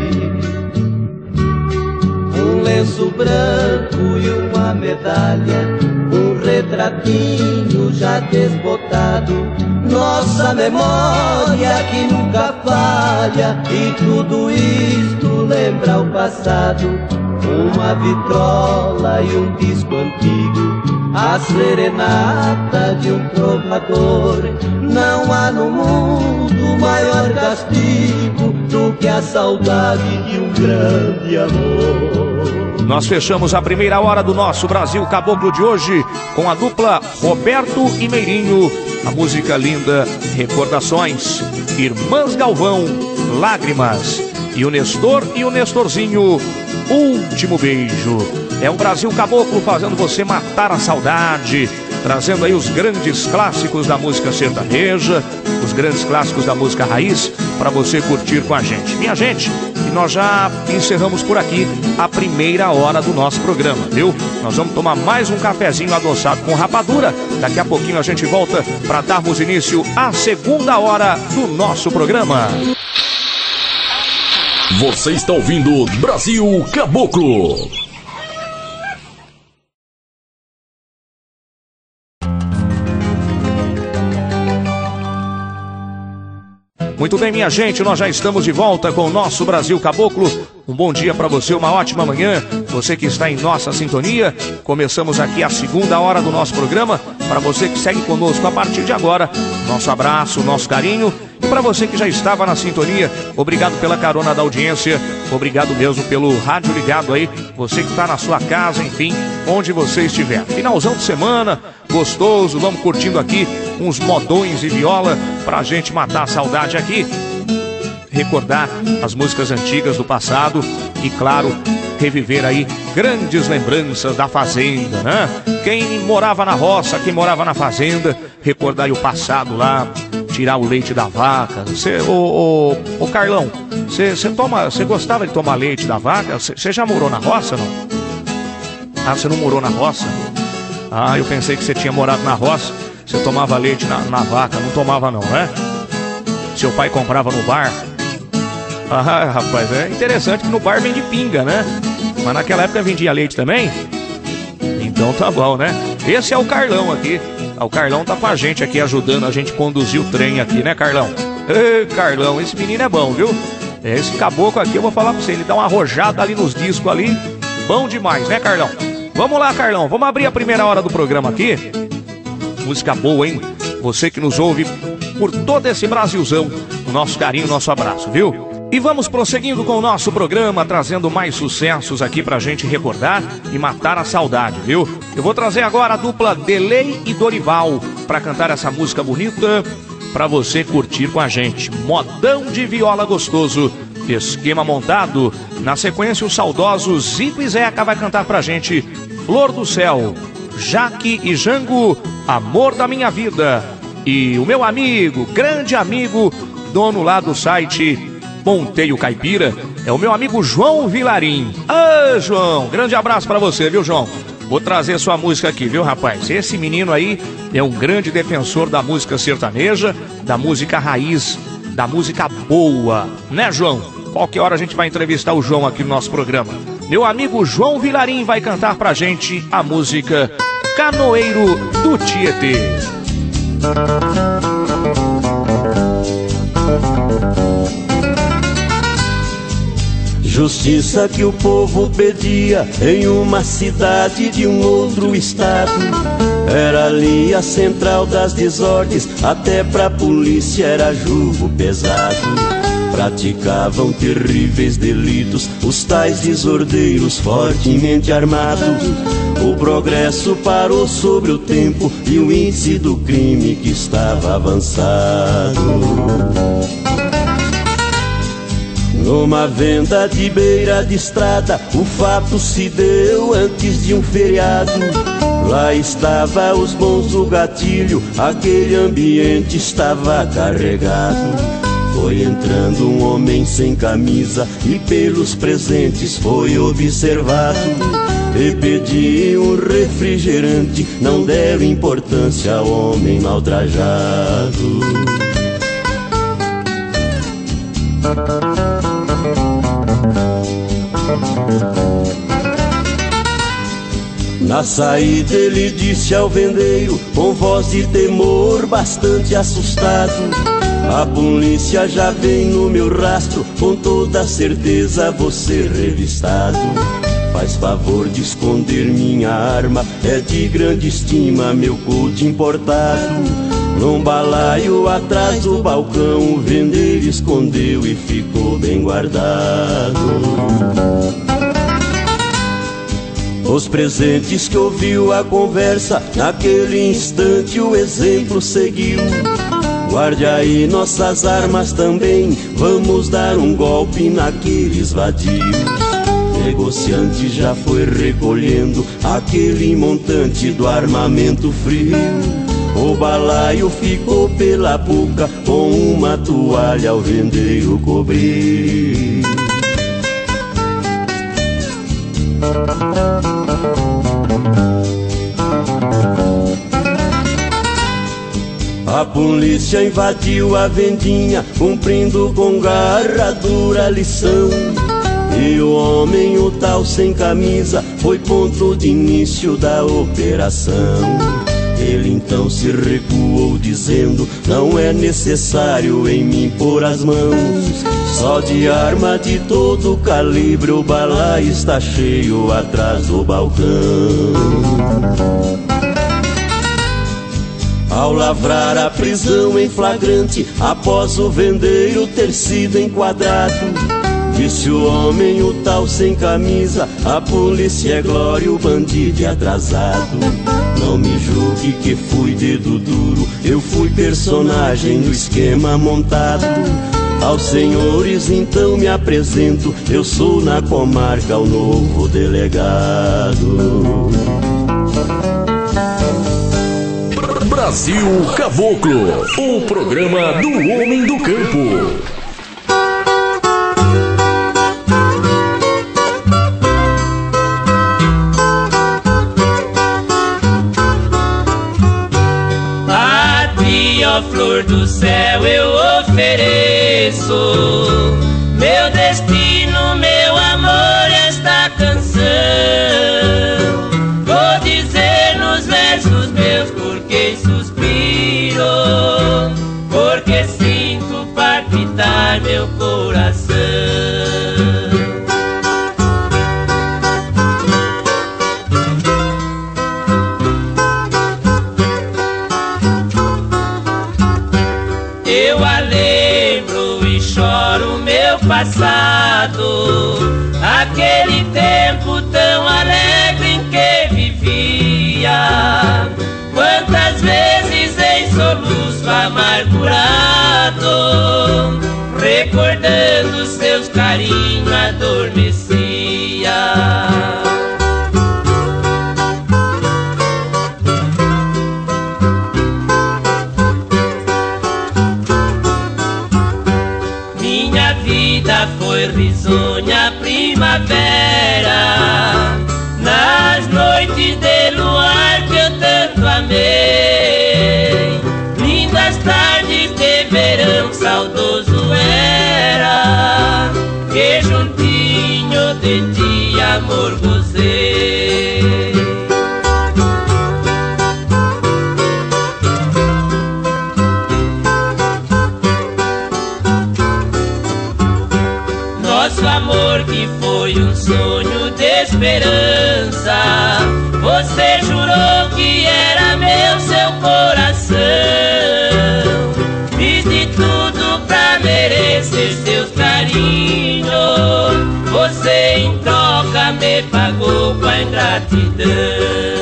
Um lenço branco e uma medalha, um retratinho já desbotado, nossa memória que nunca falha, e tudo isto lembra o passado. Uma vitrola e um disco antigo, a serenata de um trovador. Não há no mundo maior castigo do que a saudade de um grande amor. Nós fechamos a primeira hora do nosso Brasil Caboclo de hoje com a dupla Roberto e Meirinho, a música linda Recordações, Irmãs Galvão, Lágrimas, e o Nestor e o Nestorzinho, Último Beijo. É o Brasil Caboclo fazendo você matar a saudade, trazendo aí os grandes clássicos da música sertaneja, os grandes clássicos da música raiz, para você curtir com a gente. Minha gente, e nós já encerramos por aqui a primeira hora do nosso programa, viu? Nós vamos tomar mais um cafezinho adoçado com rapadura. Daqui a pouquinho a gente volta para darmos início à segunda hora do nosso programa. Você está ouvindo Brasil Caboclo. Muito bem, minha gente, nós já estamos de volta com o nosso Brasil Caboclo. Um bom dia para você, uma ótima manhã. Você que está em nossa sintonia. Começamos aqui a segunda hora do nosso programa. Para você que segue conosco a partir de agora, nosso abraço, nosso carinho. E para você que já estava na sintonia, obrigado pela carona da audiência, obrigado mesmo pelo rádio ligado aí, você que está na sua casa, enfim, onde você estiver. Finalzão de semana, gostoso, vamos curtindo aqui uns modões e viola pra gente matar a saudade aqui, recordar as músicas antigas do passado e, claro, reviver aí grandes lembranças da fazenda, né? Quem morava na roça, quem morava na fazenda, recordar aí o passado lá, tirar o leite da vaca. Cê, ô, ô, ô Carlão, você toma, você gostava de tomar leite da vaca? Você já morou na roça, não? Ah, você não morou na roça? Ah, eu pensei que você tinha morado na roça. Você tomava leite na, na vaca, não tomava não, né? Seu pai comprava no bar. Ah, rapaz, é interessante que no bar vende pinga, né? Mas naquela época vendia leite também? Então tá bom, né? Esse é o Carlão aqui. O Carlão tá com a gente aqui, ajudando a gente a conduzir o trem aqui, né, Carlão? Ê, Carlão, esse menino é bom, viu? Esse caboclo aqui, eu vou falar pra você, ele dá uma arrojada ali nos discos ali. Bom demais, né, Carlão? Vamos lá, Carlão, vamos abrir a primeira hora do programa aqui. Música boa, hein? Você que nos ouve por todo esse Brasilzão, o nosso carinho, o nosso abraço, viu? E vamos prosseguindo com o nosso programa, trazendo mais sucessos aqui pra gente recordar e matar a saudade, viu? Eu vou trazer agora a dupla Delay e Dorival pra cantar essa música bonita pra você curtir com a gente. Modão de viola gostoso, esquema montado. Na sequência, o saudoso Zico e Zeca vai cantar pra gente Flor do Céu, Jaque e Jango, Amor da Minha Vida. E o meu amigo, grande amigo, dono lá do site Ponteio Caipira, é o meu amigo João Vilarim. Ah, João, grande abraço pra você, viu, João? Vou trazer sua música aqui, viu, rapaz? Esse menino aí é um grande defensor da música sertaneja, da música raiz, da música boa, né, João? Qualquer hora a gente vai entrevistar o João aqui no nosso programa. Meu amigo João Vilarim vai cantar pra gente a música Canoeiro do Tietê. Justiça que o povo pedia em uma cidade de um outro estado. Era ali a central das desordens, até pra polícia era jugo pesado. Praticavam terríveis delitos os tais desordeiros fortemente armados. O progresso parou sobre o tempo e o índice do crime que estava avançado. Numa venda de beira de estrada, o fato se deu antes de um feriado. Lá estava os bons do gatilho, aquele ambiente estava carregado. Foi entrando um homem sem camisa e pelos presentes foi observado. E pediu um refrigerante, não deram importância ao homem maltrajado. Na saída ele disse ao vendeiro, com voz de temor bastante assustado: a polícia já vem no meu rastro, com toda certeza vou ser revistado. Faz favor de esconder minha arma, é de grande estima meu couro importado. Num balaio atrás do balcão, o vendeiro escondeu e ficou bem guardado. Os presentes que ouviu a conversa, naquele instante o exemplo seguiu. Guarde aí nossas armas também, vamos dar um golpe naqueles vadios. Negociante já foi recolhendo aquele montante do armamento frio. O balaio ficou pela boca, com uma toalha ao vendeiro cobrir. A polícia invadiu a vendinha, cumprindo com garra dura lição. E o homem, o tal sem camisa, foi ponto de início da operação. Ele então se recuou dizendo, não é necessário em mim pôr as mãos. Só de arma de todo calibre o balaio está cheio atrás do balcão. ao lavrar a prisão em flagrante, após o vendeiro ter sido enquadrado. Disse o homem, o tal sem camisa, a polícia é glória, o bandido é atrasado. Não me julgue que fui dedo duro, eu fui personagem no esquema montado. Aos senhores então me apresento, eu sou na comarca o novo delegado. Brasil Caboclo, o programa do homem do campo. A ti, ó flor do céu, eu ofereço meu destino, meu amor, esta canção. Vou dizer nos versos meus porque suspiro, porque sinto palpitar meu coração. Eu a lembro e choro meu passado, aquele tempo tão alegre em que vivia. Quantas vezes em soluço amargurado, recordando seus carinhos, adormecia. Minha vida foi risonha primavera, nas noites de luar que eu tanto amei. Lindas tardes de verão saudoso era, que juntinho de ti amor gozei. Nosso amor que foi um sonho de esperança, você jurou que era meu seu coração. Fiz de tudo pra merecer seus carinhos, você em troca me pagou com a ingratidão.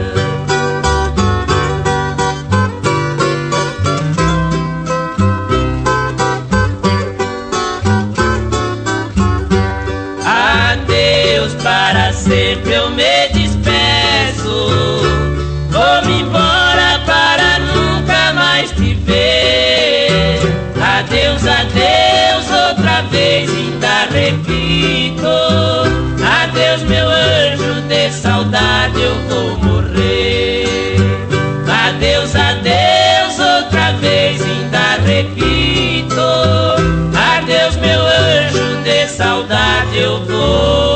Para sempre eu me despeço, vou-me embora para nunca mais te ver. Adeus, adeus, outra vez ainda repito, adeus meu anjo, de saudade eu vou morrer. Adeus, adeus, outra vez ainda repito, adeus meu anjo, de saudade eu vou.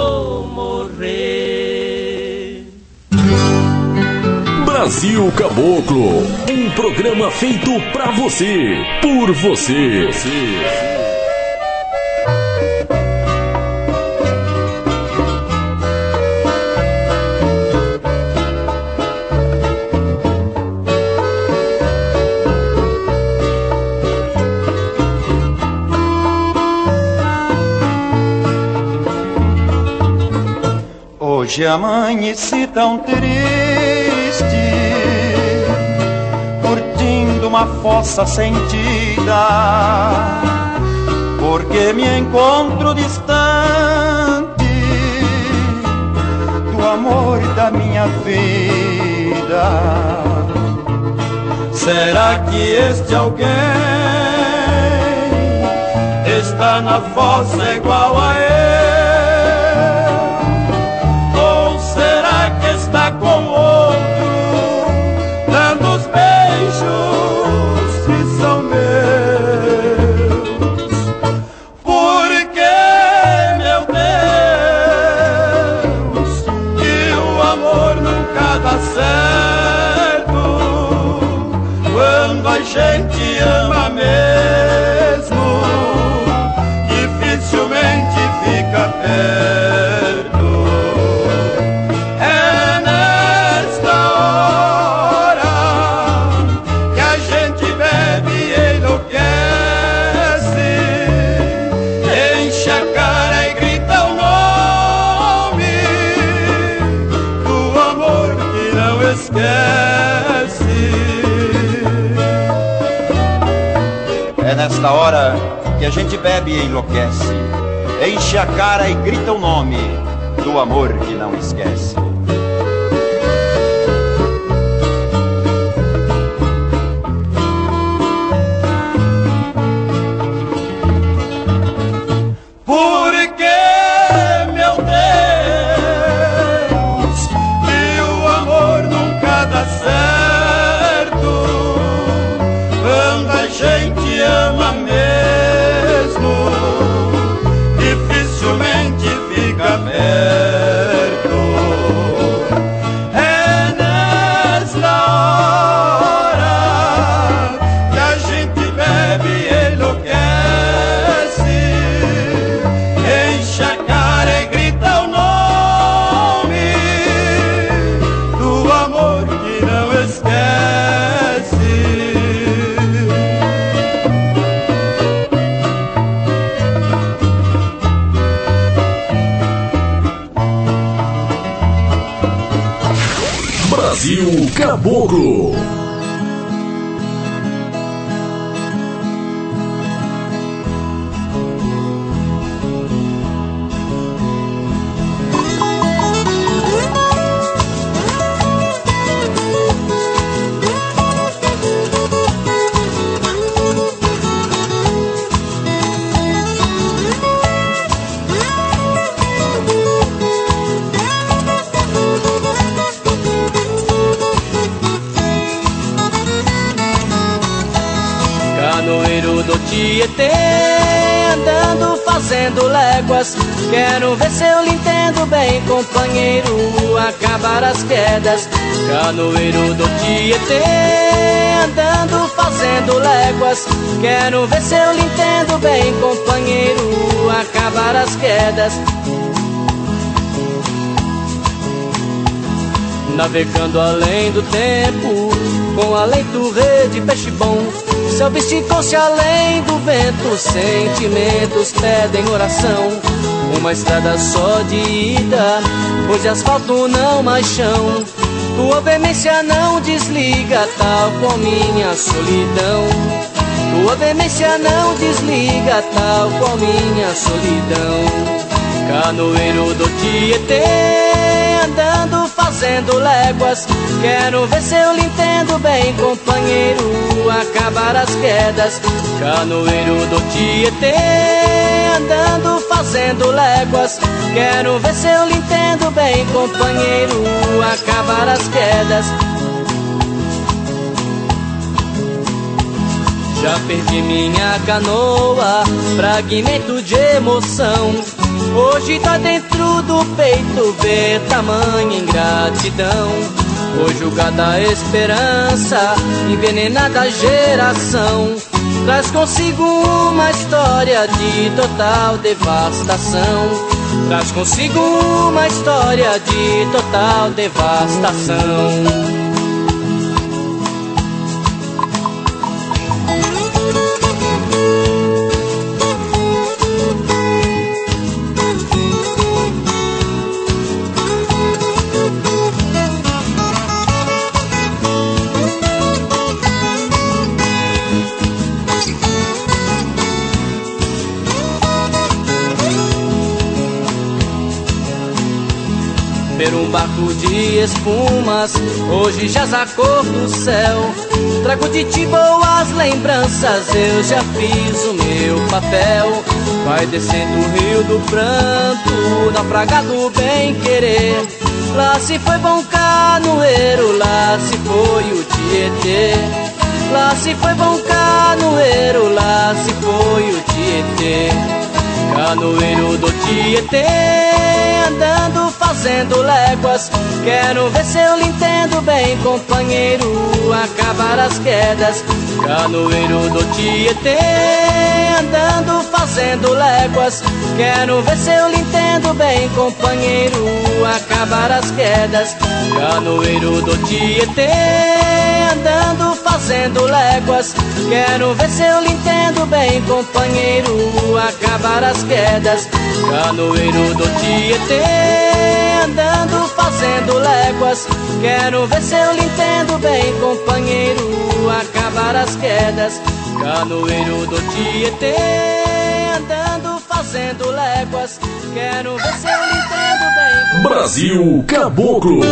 Brasil Caboclo, um programa feito pra você, por você. Hoje amanheci tão triste, curtindo uma fossa sentida, porque me encontro distante do amor da minha vida. Será que este alguém está na fossa igual a eu? Está com outro, dando os beijos que são meus. Porque, meu Deus, que o amor nunca dá certo quando a gente ama mesmo, dificilmente fica perto. esquece. É nesta hora que a gente bebe e enlouquece, enche a cara e grita o nome do amor que não esquece. Brasil Caboclo. Tietê, andando fazendo léguas, quero ver se eu lhe entendo bem, companheiro, acabar as quedas. Canoeiro do Tietê, andando fazendo léguas, quero ver se eu lhe entendo bem, companheiro, acabar as quedas. Navegando além do tempo, com alento rede peixe bom, seu vesticou-se além do vento, sentimentos pedem oração. Uma estrada só de ida, pois de asfalto não mais chão. Tua veemência não desliga, tal qual minha solidão. Tua veemência não desliga, tal qual minha solidão. Canoeiro do Tietê, andando fazendo léguas, quero ver se eu lhe entendo bem, companheiro, acabar as quedas. Canoeiro do Tietê, andando fazendo léguas, quero ver se eu lhe entendo bem, companheiro, acabar as quedas. Já perdi minha canoa, fragmento de emoção. Hoje tá dentro do peito ver tamanha ingratidão. Foi julgada a esperança, envenenada a geração. Traz consigo uma história de total devastação. Traz consigo uma história de total devastação. Ver um barco de espumas, hoje jaz a cor do céu. Trago de ti boas lembranças, eu já fiz o meu papel. Vai descendo o rio do pranto, naufragado bem querer. Lá se foi bom canoeiro, lá se foi o Tietê. Lá se foi bom canoeiro, lá se foi o Tietê. Canoeiro do Tietê, andando fazendo léguas, quero ver se eu lhe entendo bem, companheiro, acabar as quedas. Canoeiro do Tietê, andando fazendo léguas, quero ver se eu lhe entendo bem, companheiro, acabar as quedas. Canoeiro do Tietê, andando fazendo léguas, quero ver se eu lhe entendo bem, companheiro, acabar as quedas. Canoeiro do Tietê, andando fazendo léguas, léguas. Quero ver se eu lhe entendo bem, companheiro, acabar as quedas. Canoeiro do Tietê, andando fazendo léguas. Quero ver se eu lhe entendo bem. Brasil Caboclo.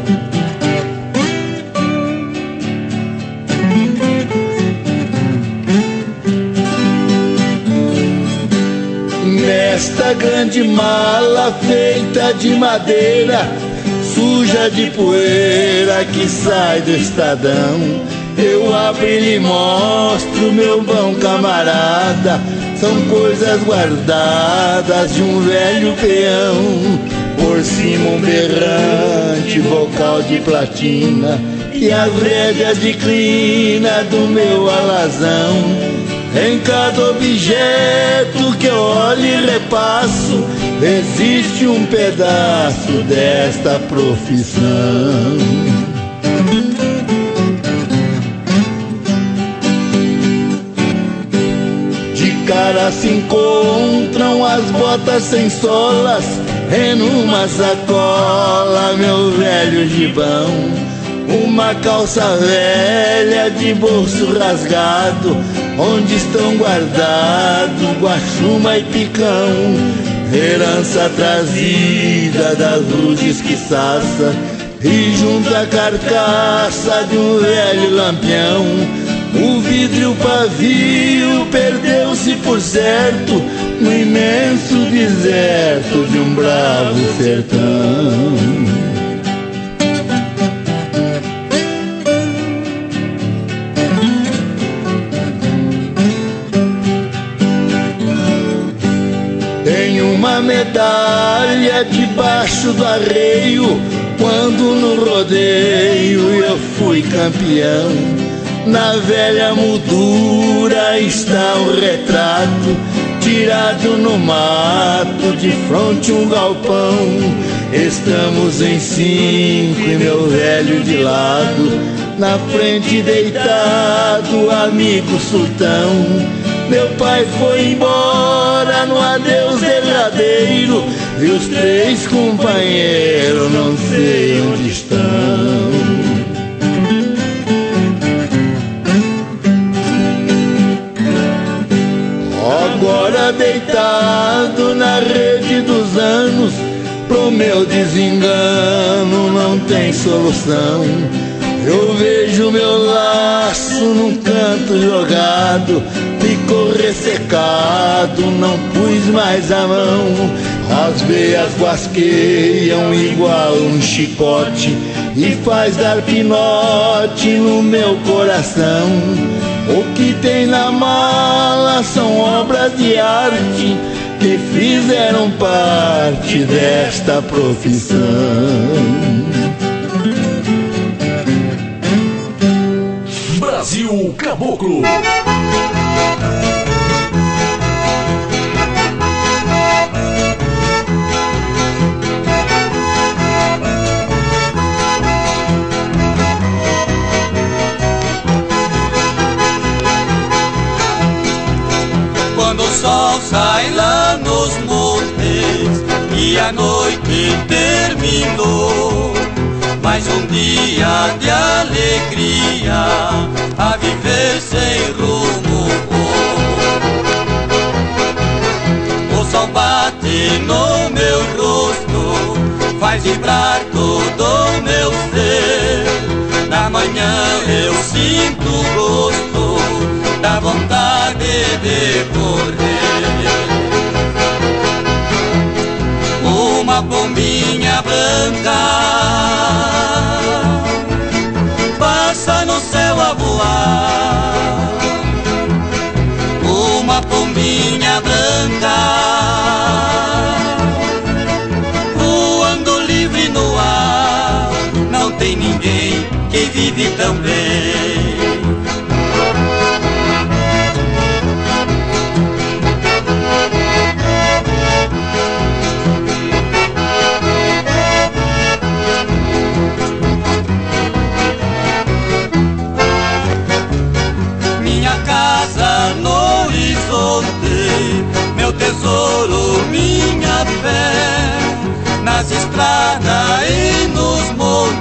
Nesta grande mala feita de madeira, suja de poeira que sai do estadão, eu abro e lhe mostro, meu bom camarada, são coisas guardadas de um velho peão. Por cima um berrante vocal de platina e as rédeas de crina do meu alazão. Em cada objeto que eu olho e repasso, existe um pedaço desta profissão. De cara se encontram as botas sem solas, e numa sacola meu velho gibão, uma calça velha de bolso rasgado, onde estão guardados guaxuma e picão, herança trazida das luzes que saça, e junto à carcaça de um velho lampião, o vidro e o pavio perdeu-se por certo no imenso deserto de um bravo sertão. Uma medalha debaixo do arreio, quando no rodeio eu fui campeão. Na velha moldura está um retrato, tirado no mato, de fronte um galpão. Estamos em cinco e meu velho de lado, na frente deitado, amigo sultão. Meu pai foi embora no adeus derradeiro, e os três companheiros não sei onde estão. Agora deitado na rede dos anos, pro meu desengano não tem solução. Eu vejo meu laço num canto jogado, ficou ressecado, não pus mais a mão. As veias guasqueiam igual um chicote e faz dar pinote no meu coração. O que tem na mala são obras de arte que fizeram parte desta profissão. Brasil Caboclo. Quando o sol sai lá nos montes e a noite terminou, mais um dia de alegria a viver sem rumo. O sol bate no meu rosto, faz vibrar todo o meu ser. Na manhã eu sinto o gosto da vontade de correr. Uma pombinha branca passa no céu a voar. Uma pombinha branca voando livre no ar. Não tem ninguém que vive tão bem. Meu tesouro, minha fé, nas estradas e nos montes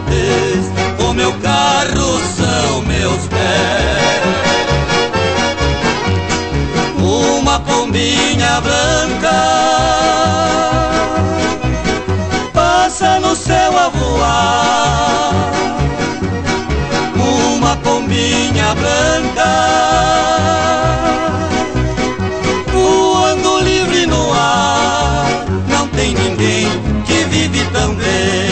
meu carro são meus pés. Uma pombinha branca passa no céu a voar. Uma pombinha branca voando livre no ar. Não tem ninguém que vive tão bem.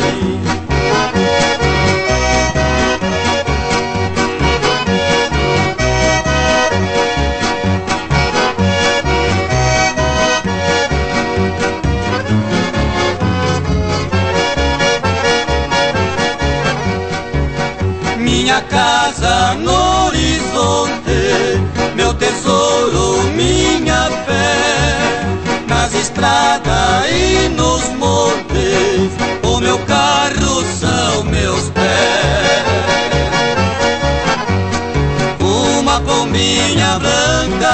Minha casa no horizonte, meu tesouro, minha fé. Nas estradas e nos montes, o meu carro são meus pés. Uma pombinha branca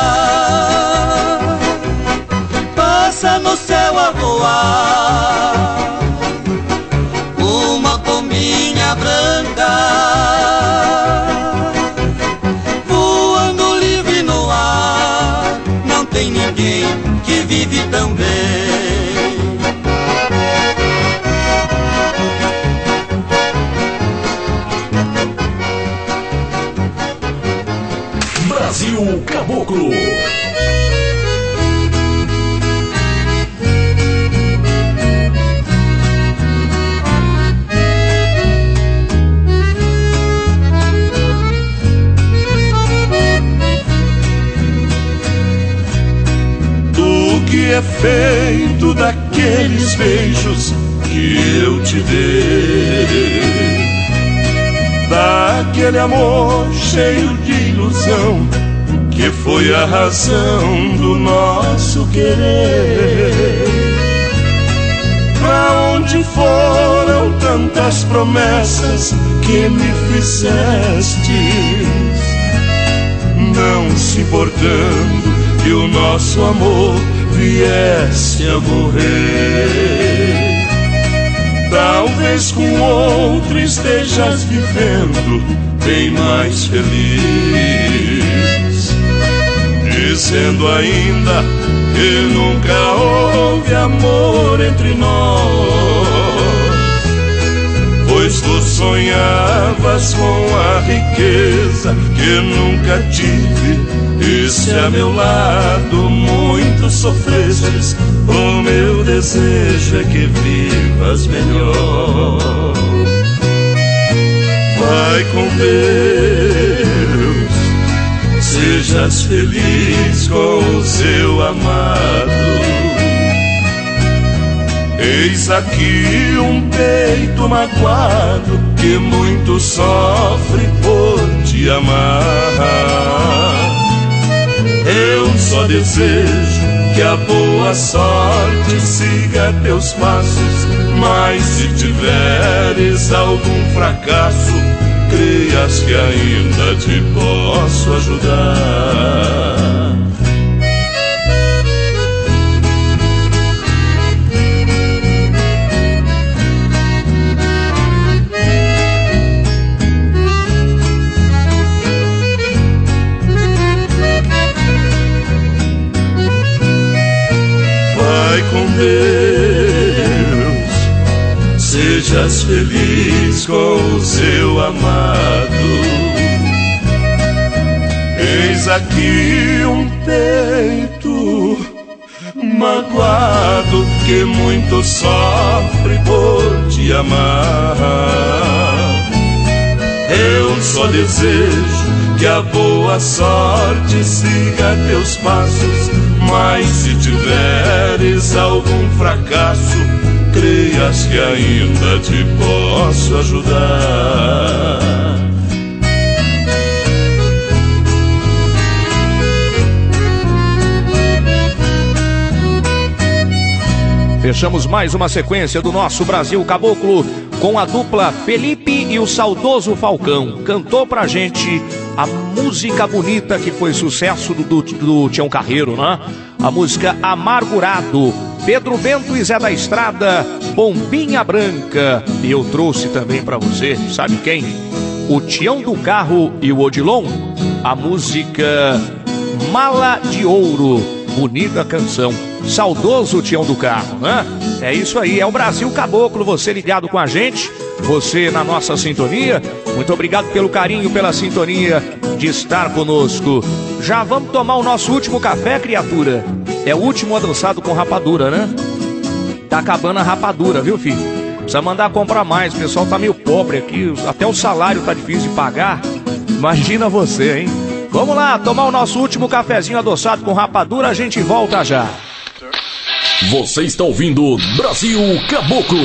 passa no céu a voar. Uma pombinha branca voando livre no ar. Não tem ninguém que vive tão bem. Brasil Caboclo. Que é feito daqueles beijos que eu te dei, daquele amor cheio de ilusão que foi a razão do nosso querer. Pra onde foram tantas promessas que me fizestes, não se importando que o nosso amor viesse a morrer. Talvez com outro estejas vivendo bem mais feliz, dizendo ainda que nunca houve amor entre nós. Pois tu sonhavas com a riqueza que nunca tive, e se a meu lado muito sofrestes, o meu desejo é que vivas melhor. Vai com Deus, sejas feliz com o seu amado. Eis aqui um peito magoado que muito sofre por te amar. Eu só desejo que a boa sorte siga teus passos, mas se tiveres algum fracasso, creias que ainda te posso ajudar. Com Deus, sejas feliz com o seu amado. Eis aqui um peito magoado que muito sofre por te amar. Eu só desejo que a boa sorte siga teus passos, mas se tiveres algum fracasso, creias que ainda te posso ajudar. Fechamos mais uma sequência do nosso Brasil Caboclo com a dupla Felipe e o saudoso Falcão. Cantou pra gente a música bonita que foi sucesso do, do, do Tião Carreiro, né? a música Amargurado. Pedro Bento e Zé da Estrada, Bombinha Branca. E eu trouxe também pra você, sabe quem? O Tião do Carro e o Odilon, a música Mala de Ouro. Bonita canção. Saudoso Tião do Carro, né? É isso aí, é o Brasil Caboclo, você ligado com a gente, você na nossa sintonia. Muito obrigado pelo carinho, pela sintonia de estar conosco. Já vamos tomar o nosso último café, criatura. É o último adoçado com rapadura, né? Tá acabando a rapadura, viu, filho? Precisa mandar comprar mais, o pessoal tá meio pobre aqui, até o salário tá difícil de pagar. Imagina você, hein? Vamos lá, tomar o nosso último cafezinho adoçado com rapadura, a gente volta já. Você está ouvindo Brasil Caboclo.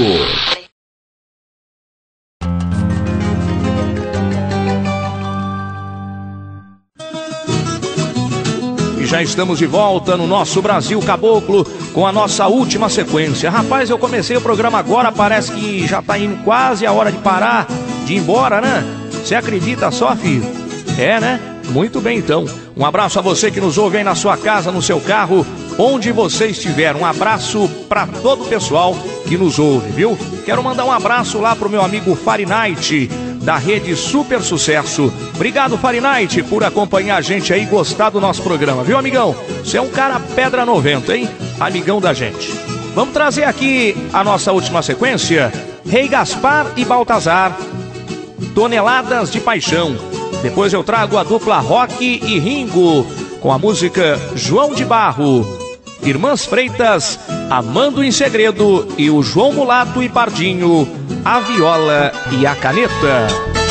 E já estamos de volta no nosso Brasil Caboclo com a nossa última sequência. Rapaz, eu comecei o programa agora, parece que já tá indo quase a hora de parar, de ir embora, né? Você acredita só, filho? É, né? Muito bem, então. Um abraço a você que nos ouve aí na sua casa, no seu carro, onde você estiver. Um abraço para todo o pessoal que nos ouve, viu? Quero mandar um abraço lá pro meu amigo Fahrenheit, da rede Super Sucesso. Obrigado, Fahrenheit, por acompanhar a gente aí e gostar do nosso programa, viu, amigão? Você é um cara pedra noventa, hein? Amigão da gente. Vamos trazer aqui a nossa última sequência. Rei Gaspar e Baltazar, Toneladas de Paixão. Depois eu trago a dupla Rock e Ringo, com a música João de Barro, Irmãs Freitas, Amando em Segredo, e o João Mulato e Pardinho, a viola e a caneta.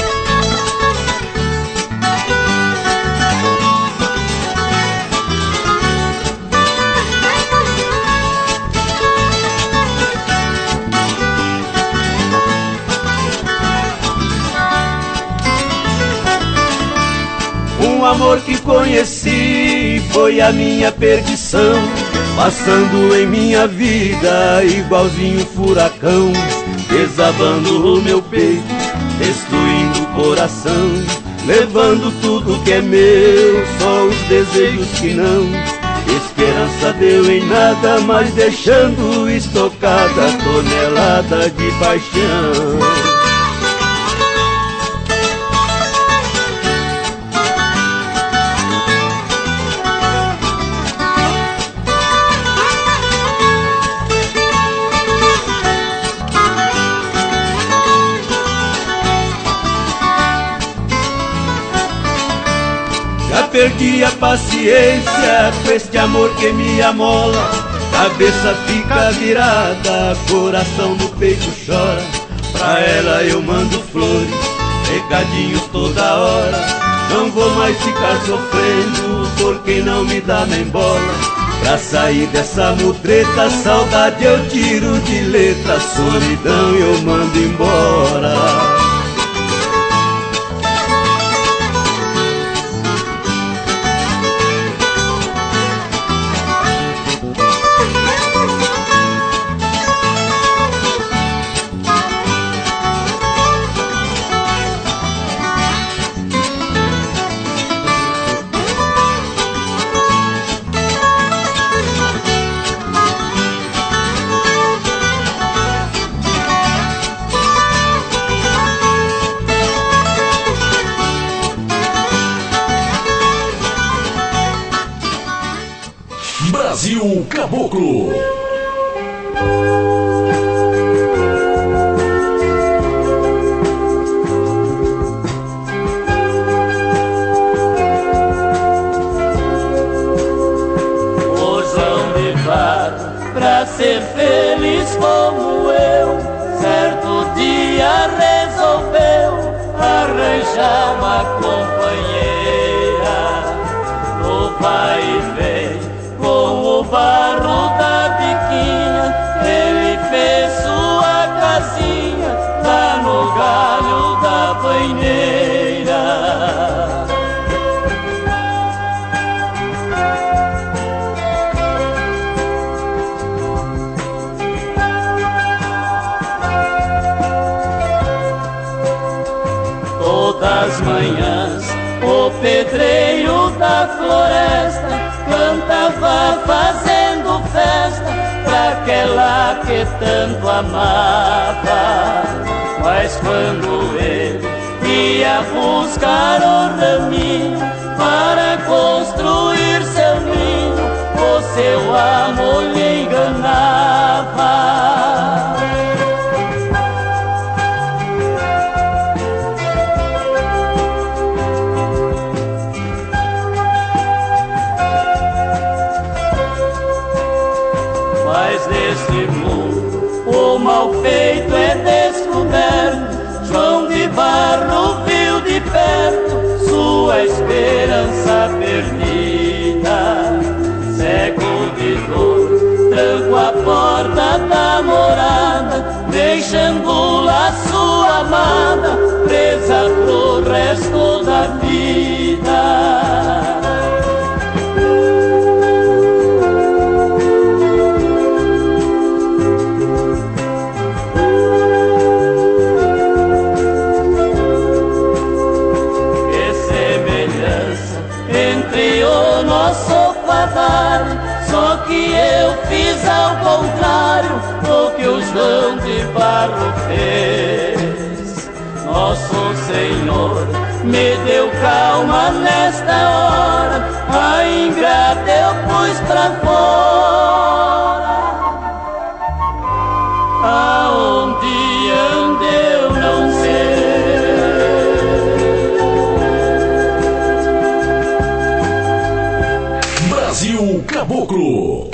Um amor que conheci foi a minha perdição, passando em minha vida igualzinho furacão, desabando o meu peito, destruindo o coração, levando tudo que é meu, só os desejos que não. Esperança deu em nada, mas deixando estocada tonelada de paixão. Perdi a paciência com este amor que me amola, cabeça fica virada, coração no peito chora. Pra ela eu mando flores, recadinhos toda hora. Não vou mais ficar sofrendo por quem não me dá nem bola. Pra sair dessa mutreta, saudade eu tiro de letra, solidão eu mando embora. Brasil Caboclo. Mozão de barro, pra ser feliz como eu, certo dia resolveu arranjar uma companheira. No vai e vem com o barro da biquinha, ele fez sua casinha lá no galho da banheira. Todas as manhãs o pedreiro da da floresta cantava fazendo festa pra aquela que tanto amava. Mas quando ele ia buscar o raminho para construir seu ninho, o seu amor lhe enganava. Mas nesse mundo o mal feito é descoberto. João de Barro viu de perto sua esperança perdida. Cego de dor, tranco a porta da morada, deixando lá sua amada presa pro resto da vida. Só que eu fiz ao contrário do que o João de Barro fez. Nosso Senhor me deu calma nesta hora, a ingrata eu pus pra fora. Aonde ande eu não sei. Brasil Caboclo.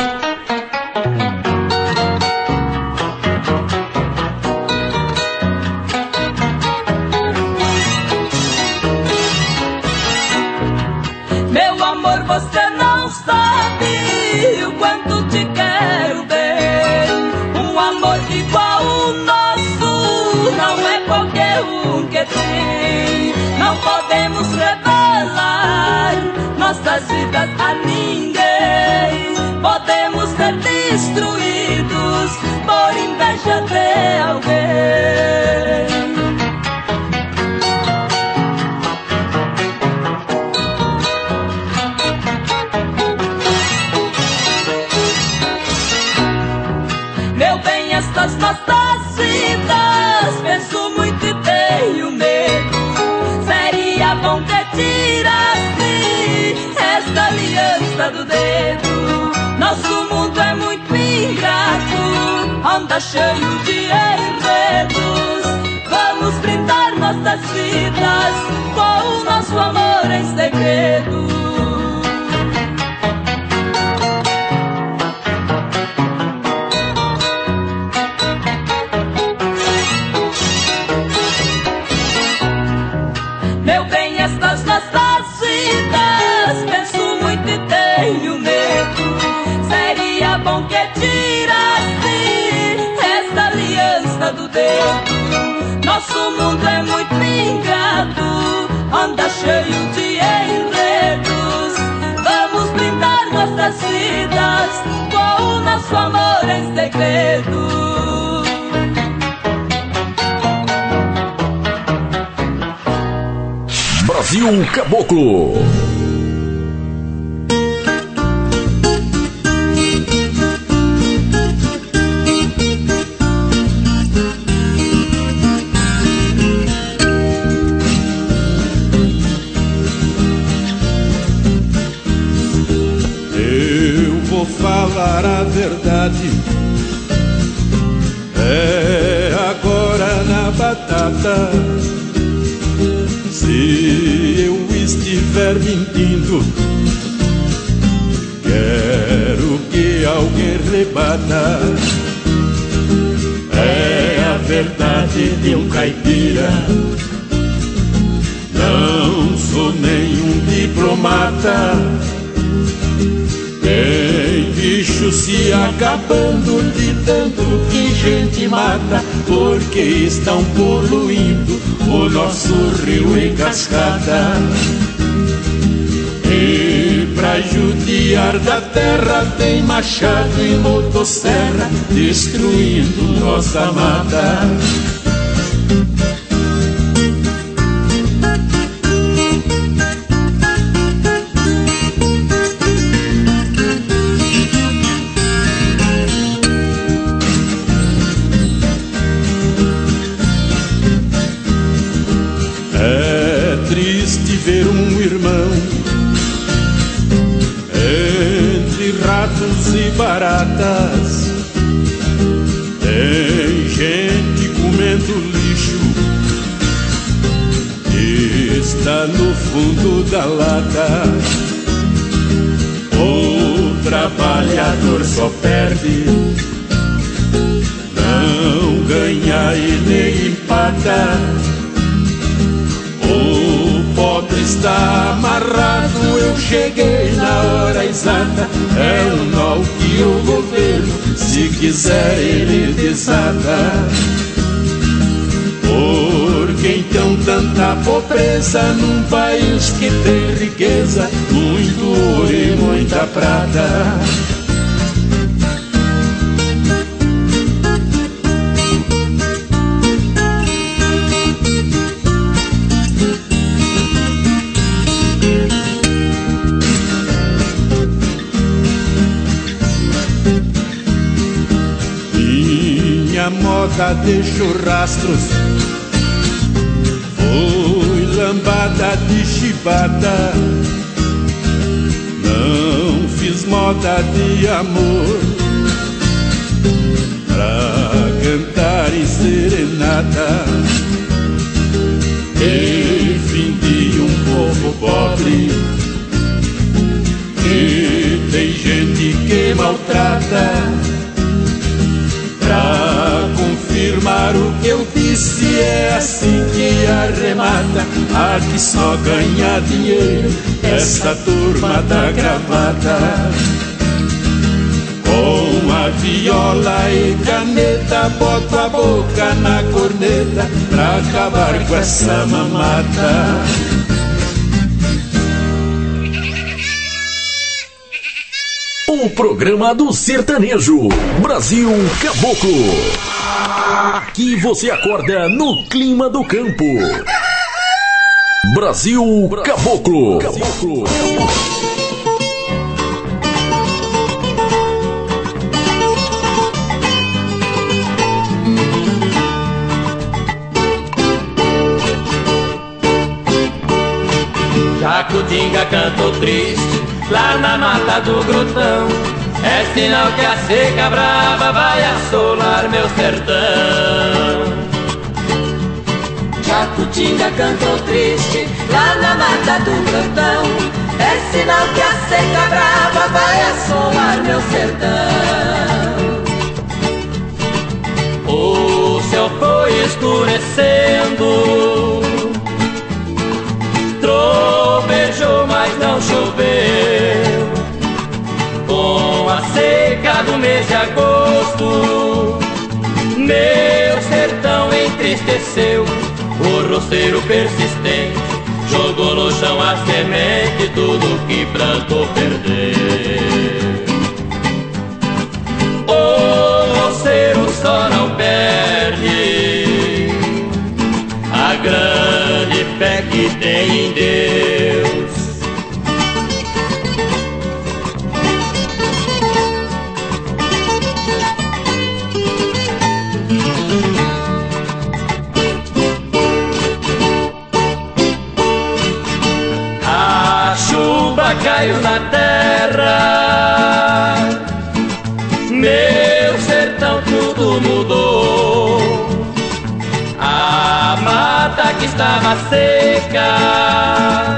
Meu amor, você não sabe o quanto te quero bem. Um amor igual o nosso não é qualquer um que tem. Não podemos revelar nossas vidas a ninguém. Podemos ser destruídos por inveja de alguém. Meu bem, estas nossas vidas penso muito e tenho medo. Seria bom que tirasse esta aliança do dedo. Nosso mundo é muito ingrato, anda cheio de enredos. Vamos brindar nossas vidas com o nosso amor em segredo. Meu bem, estas nossas vidas penso muito e tenho medo. Seria bom que tirasse esta aliança do dedo. Nosso mundo é muito ingrato, anda cheio de enredos. Vamos brindar nossas vidas com o nosso amor em segredo. Brasil Caboclo. Eu vou falar a verdade, é agora na batata. Se eu estiver mentindo, quero que alguém rebata. É a verdade de um caipira, não sou nenhum diplomata. Tem bicho se acabando de tanto que gente mata, porque estão poluindo o nosso rio e cascata. E pra judiar da terra tem machado e motosserra, destruindo nossa mata. ver um irmão. Entre ratos e baratas tem gente comendo lixo, está no fundo da lata. O trabalhador só perde, não ganha e nem empata. O pobre está amarrado, eu cheguei na hora exata. É um nó que o governo, se quiser, ele desata. Por que então tanta pobreza num país que tem riqueza, muito ouro e muita prata? Minha moda deixou rastros, foi lambada de chibata. Não fiz moda de amor pra cantar em serenata. Enfim, de um povo pobre que tem gente que maltrata. Pra confirmar o que eu disse, é assim que arremata. Aqui só ganha dinheiro essa turma da gravata. Com a viola e caneta, boto a boca na corneta pra acabar com essa mamata. O programa do sertanejo, Brasil Caboclo. Aqui você acorda no clima do campo. Brasil Caboclo. Caboclo. Jacutinga cantou triste lá na mata do grotão. É sinal que a seca brava vai assolar meu sertão. Jacutinga cantou triste lá na mata do grotão. É sinal que a seca brava vai assolar meu sertão. O céu foi escurecendo, trovejou, mas não choveu. Com a seca do mês de agosto, meu sertão entristeceu. O roceiro persistente jogou no chão a semente, tudo que plantou perdeu. O roceiro só não perde a grande fé que tem em Deus. A chuva caiu na terra, meu sertão tudo mudou. A mata que estava seca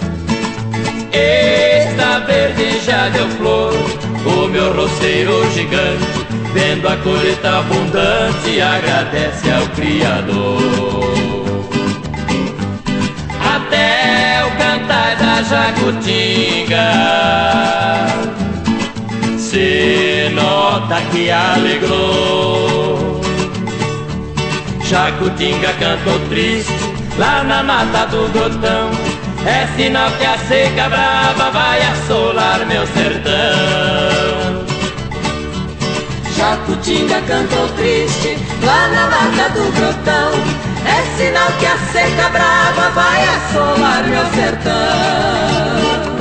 está verde, já deu flor. O meu roceiro gigante, vendo a colheita abundante, agradece ao Criador. Até o cantar da jacutinga se nota que alegrou. Jacutinga cantou triste lá na mata do grotão. É sinal que a seca brava vai assolar meu sertão. Jacutinga cantou triste lá na mata do grotão. É sinal que a seca brava vai assolar meu sertão.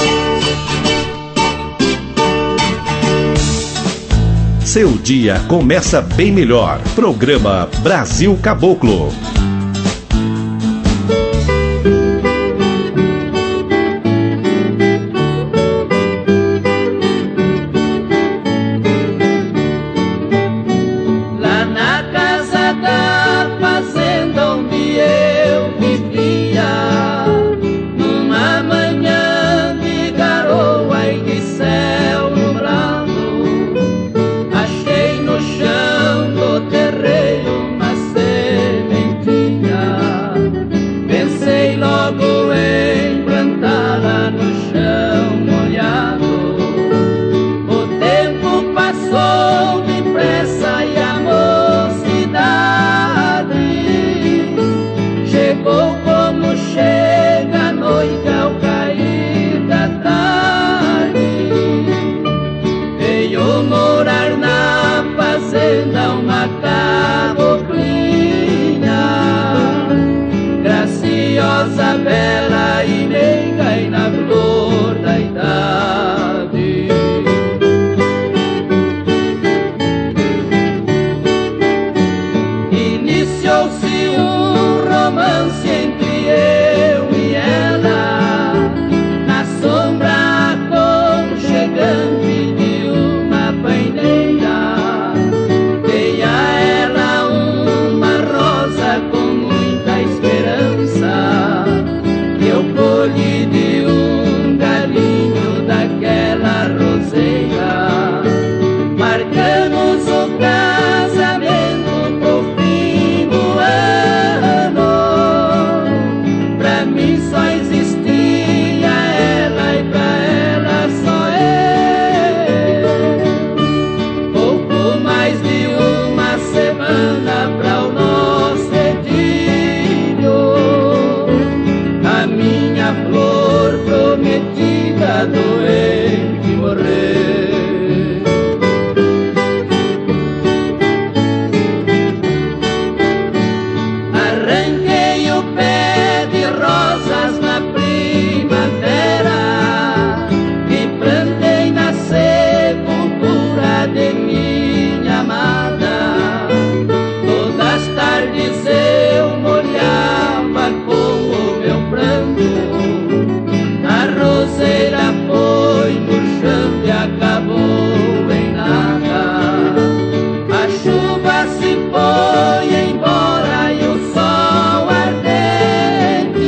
Seu dia começa bem melhor. Programa Brasil Caboclo. criou-se um romance entre eu e ela, na sombra aconchegante de uma paineira. Dei a ela uma rosa com muita esperança, que eu colhi de um galinho daquela roseira. Marcamos o casamento pro fim do ano. Pra mim só existia ela e pra ela só eu. Pouco mais de uma semana pra o nosso idílio, a minha flor prometida doente morrer. Arranquei o pé de rosas na primavera e plantei na sepultura de minha amada. Todas as tardes eu molhava com o meu pranto. A roseira foi murchando e acabou em nada. A chuva se foi embora e o sol ardente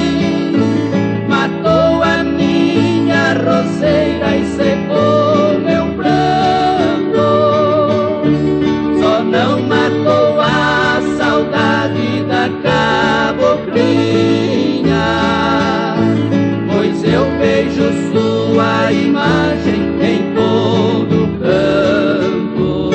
matou a minha roseira e secou meu pranto. Só não matou a saudade da caboclinha, pois eu vejo sua imagem em todo canto.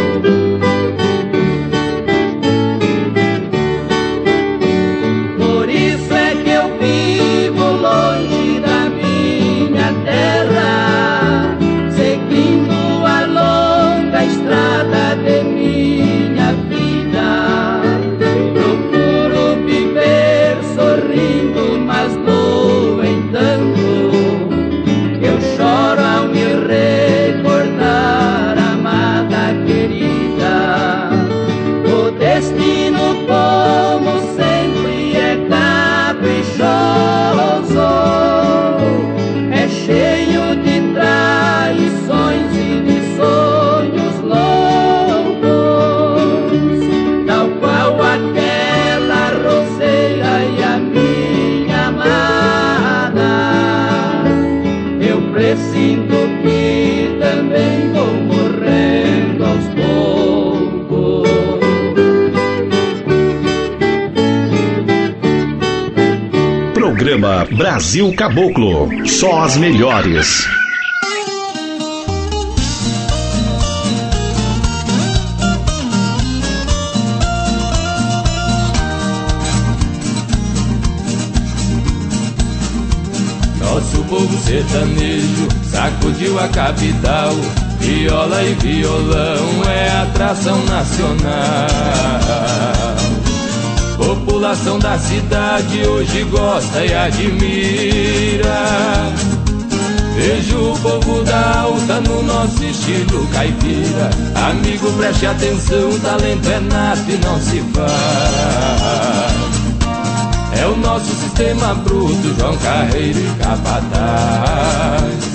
Por isso é que eu vivo longe da minha terra, seguindo a longa estrada de minha vida. Procuro viver sorrindo, mas no entanto eu choro ao me recordar, amada querida. O destino, como sempre, é caprichoso, é cheio de traições e de sonhos loucos, tal qual aquela roseira e a minha amada. Eu presinto que também vou morrendo aos poucos. Programa Brasil Caboclo. Só as melhores. Nosso povo sertanejo sacudiu a capital. Viola e violão é atração nacional. População da cidade hoje gosta e admira. Vejo o povo da alta no nosso estilo caipira. Amigo, preste atenção, talento é nato e não se faz. É o nosso sistema bruto, João Carreiro e Capataz.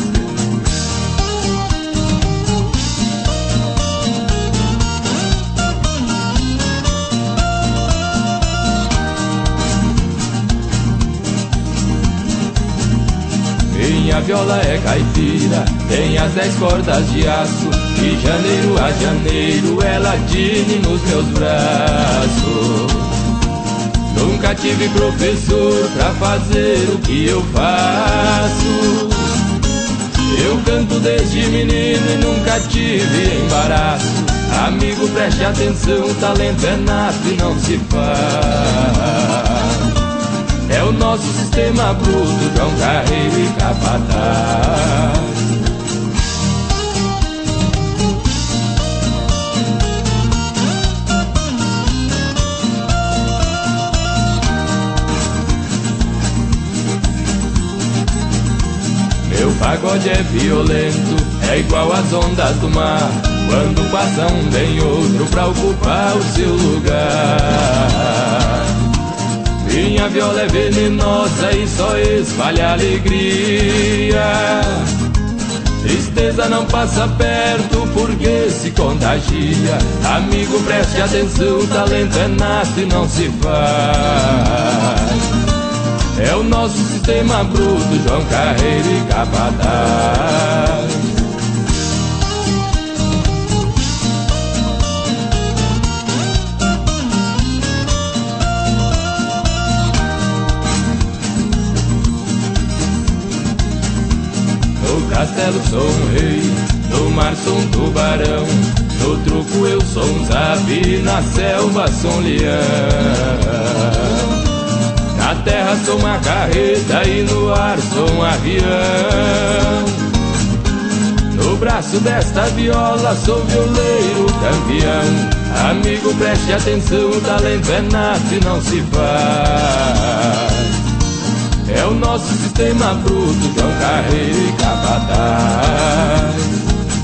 Minha viola é caipira, tem as dez cordas de aço. De janeiro a janeiro ela tine nos meus braços. Nunca tive professor pra fazer o que eu faço. Eu canto desde menino e nunca tive embaraço. Amigo, preste atenção, talento é nato e não se faz. É o nosso sistema bruto, João Carreiro e Capataz. Meu pagode é violento, é igual às ondas do mar. quando passa um vem outro pra ocupar o seu lugar. Minha viola é venenosa e só espalha alegria. Tristeza não passa perto porque se contagia. Amigo, preste atenção, talento é nato e não se faz. É o nosso sistema bruto, João Carreiro e Capataz. No castelo sou um rei, no mar sou um tubarão, no truco eu sou um zabi, na selva sou um leão. Na terra sou uma carreta e no ar sou um avião. No braço desta viola sou violeiro campeão. Amigo, preste atenção, o talento é nato e não se faz. É o nosso sistema bruto, João Carreiro e Capataz.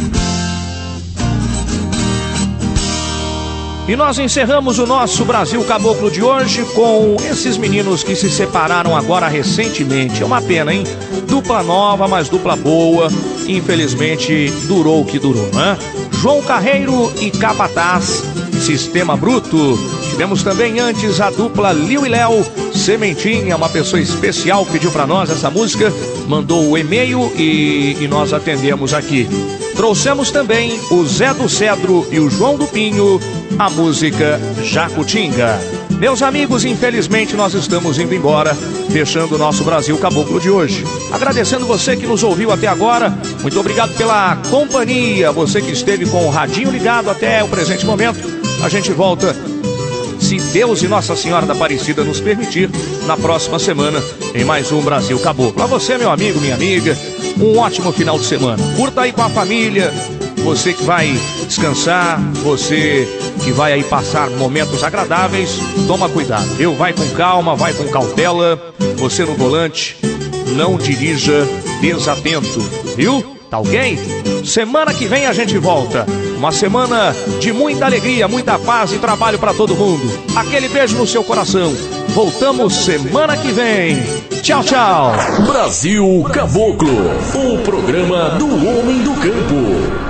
E nós encerramos o nosso Brasil Caboclo de hoje com esses meninos que se separaram agora recentemente. É uma pena, hein? Dupla nova, mas dupla boa. Infelizmente, durou o que durou, né? João Carreiro e Capataz, Sistema Bruto. Tivemos também antes a dupla Liu e Léo, Sementinha, uma pessoa especial pediu pra nós essa música, mandou o e-mail e, e nós atendemos aqui. Trouxemos também o Zé do Cedro e o João do Pinho, a música Jacutinga. Meus amigos, infelizmente nós estamos indo embora, fechando o nosso Brasil Caboclo de hoje. Agradecendo você que nos ouviu até agora, muito obrigado pela companhia, você que esteve com o radinho ligado até o presente momento. A gente volta, se Deus e Nossa Senhora da Aparecida nos permitir, na próxima semana, em mais um Brasil Caboclo. A você, meu amigo, minha amiga, um ótimo final de semana. Curta aí com a família, você que vai descansar, você que vai aí passar momentos agradáveis, toma cuidado, viu? Vai com calma, vai com cautela, você no volante, não dirija desatento, viu? Tá ok? Semana que vem a gente volta. Uma semana de muita alegria, muita paz e trabalho pra todo mundo. Aquele beijo no seu coração. Voltamos semana que vem. Tchau, tchau. Brasil Caboclo, o programa do homem do campo.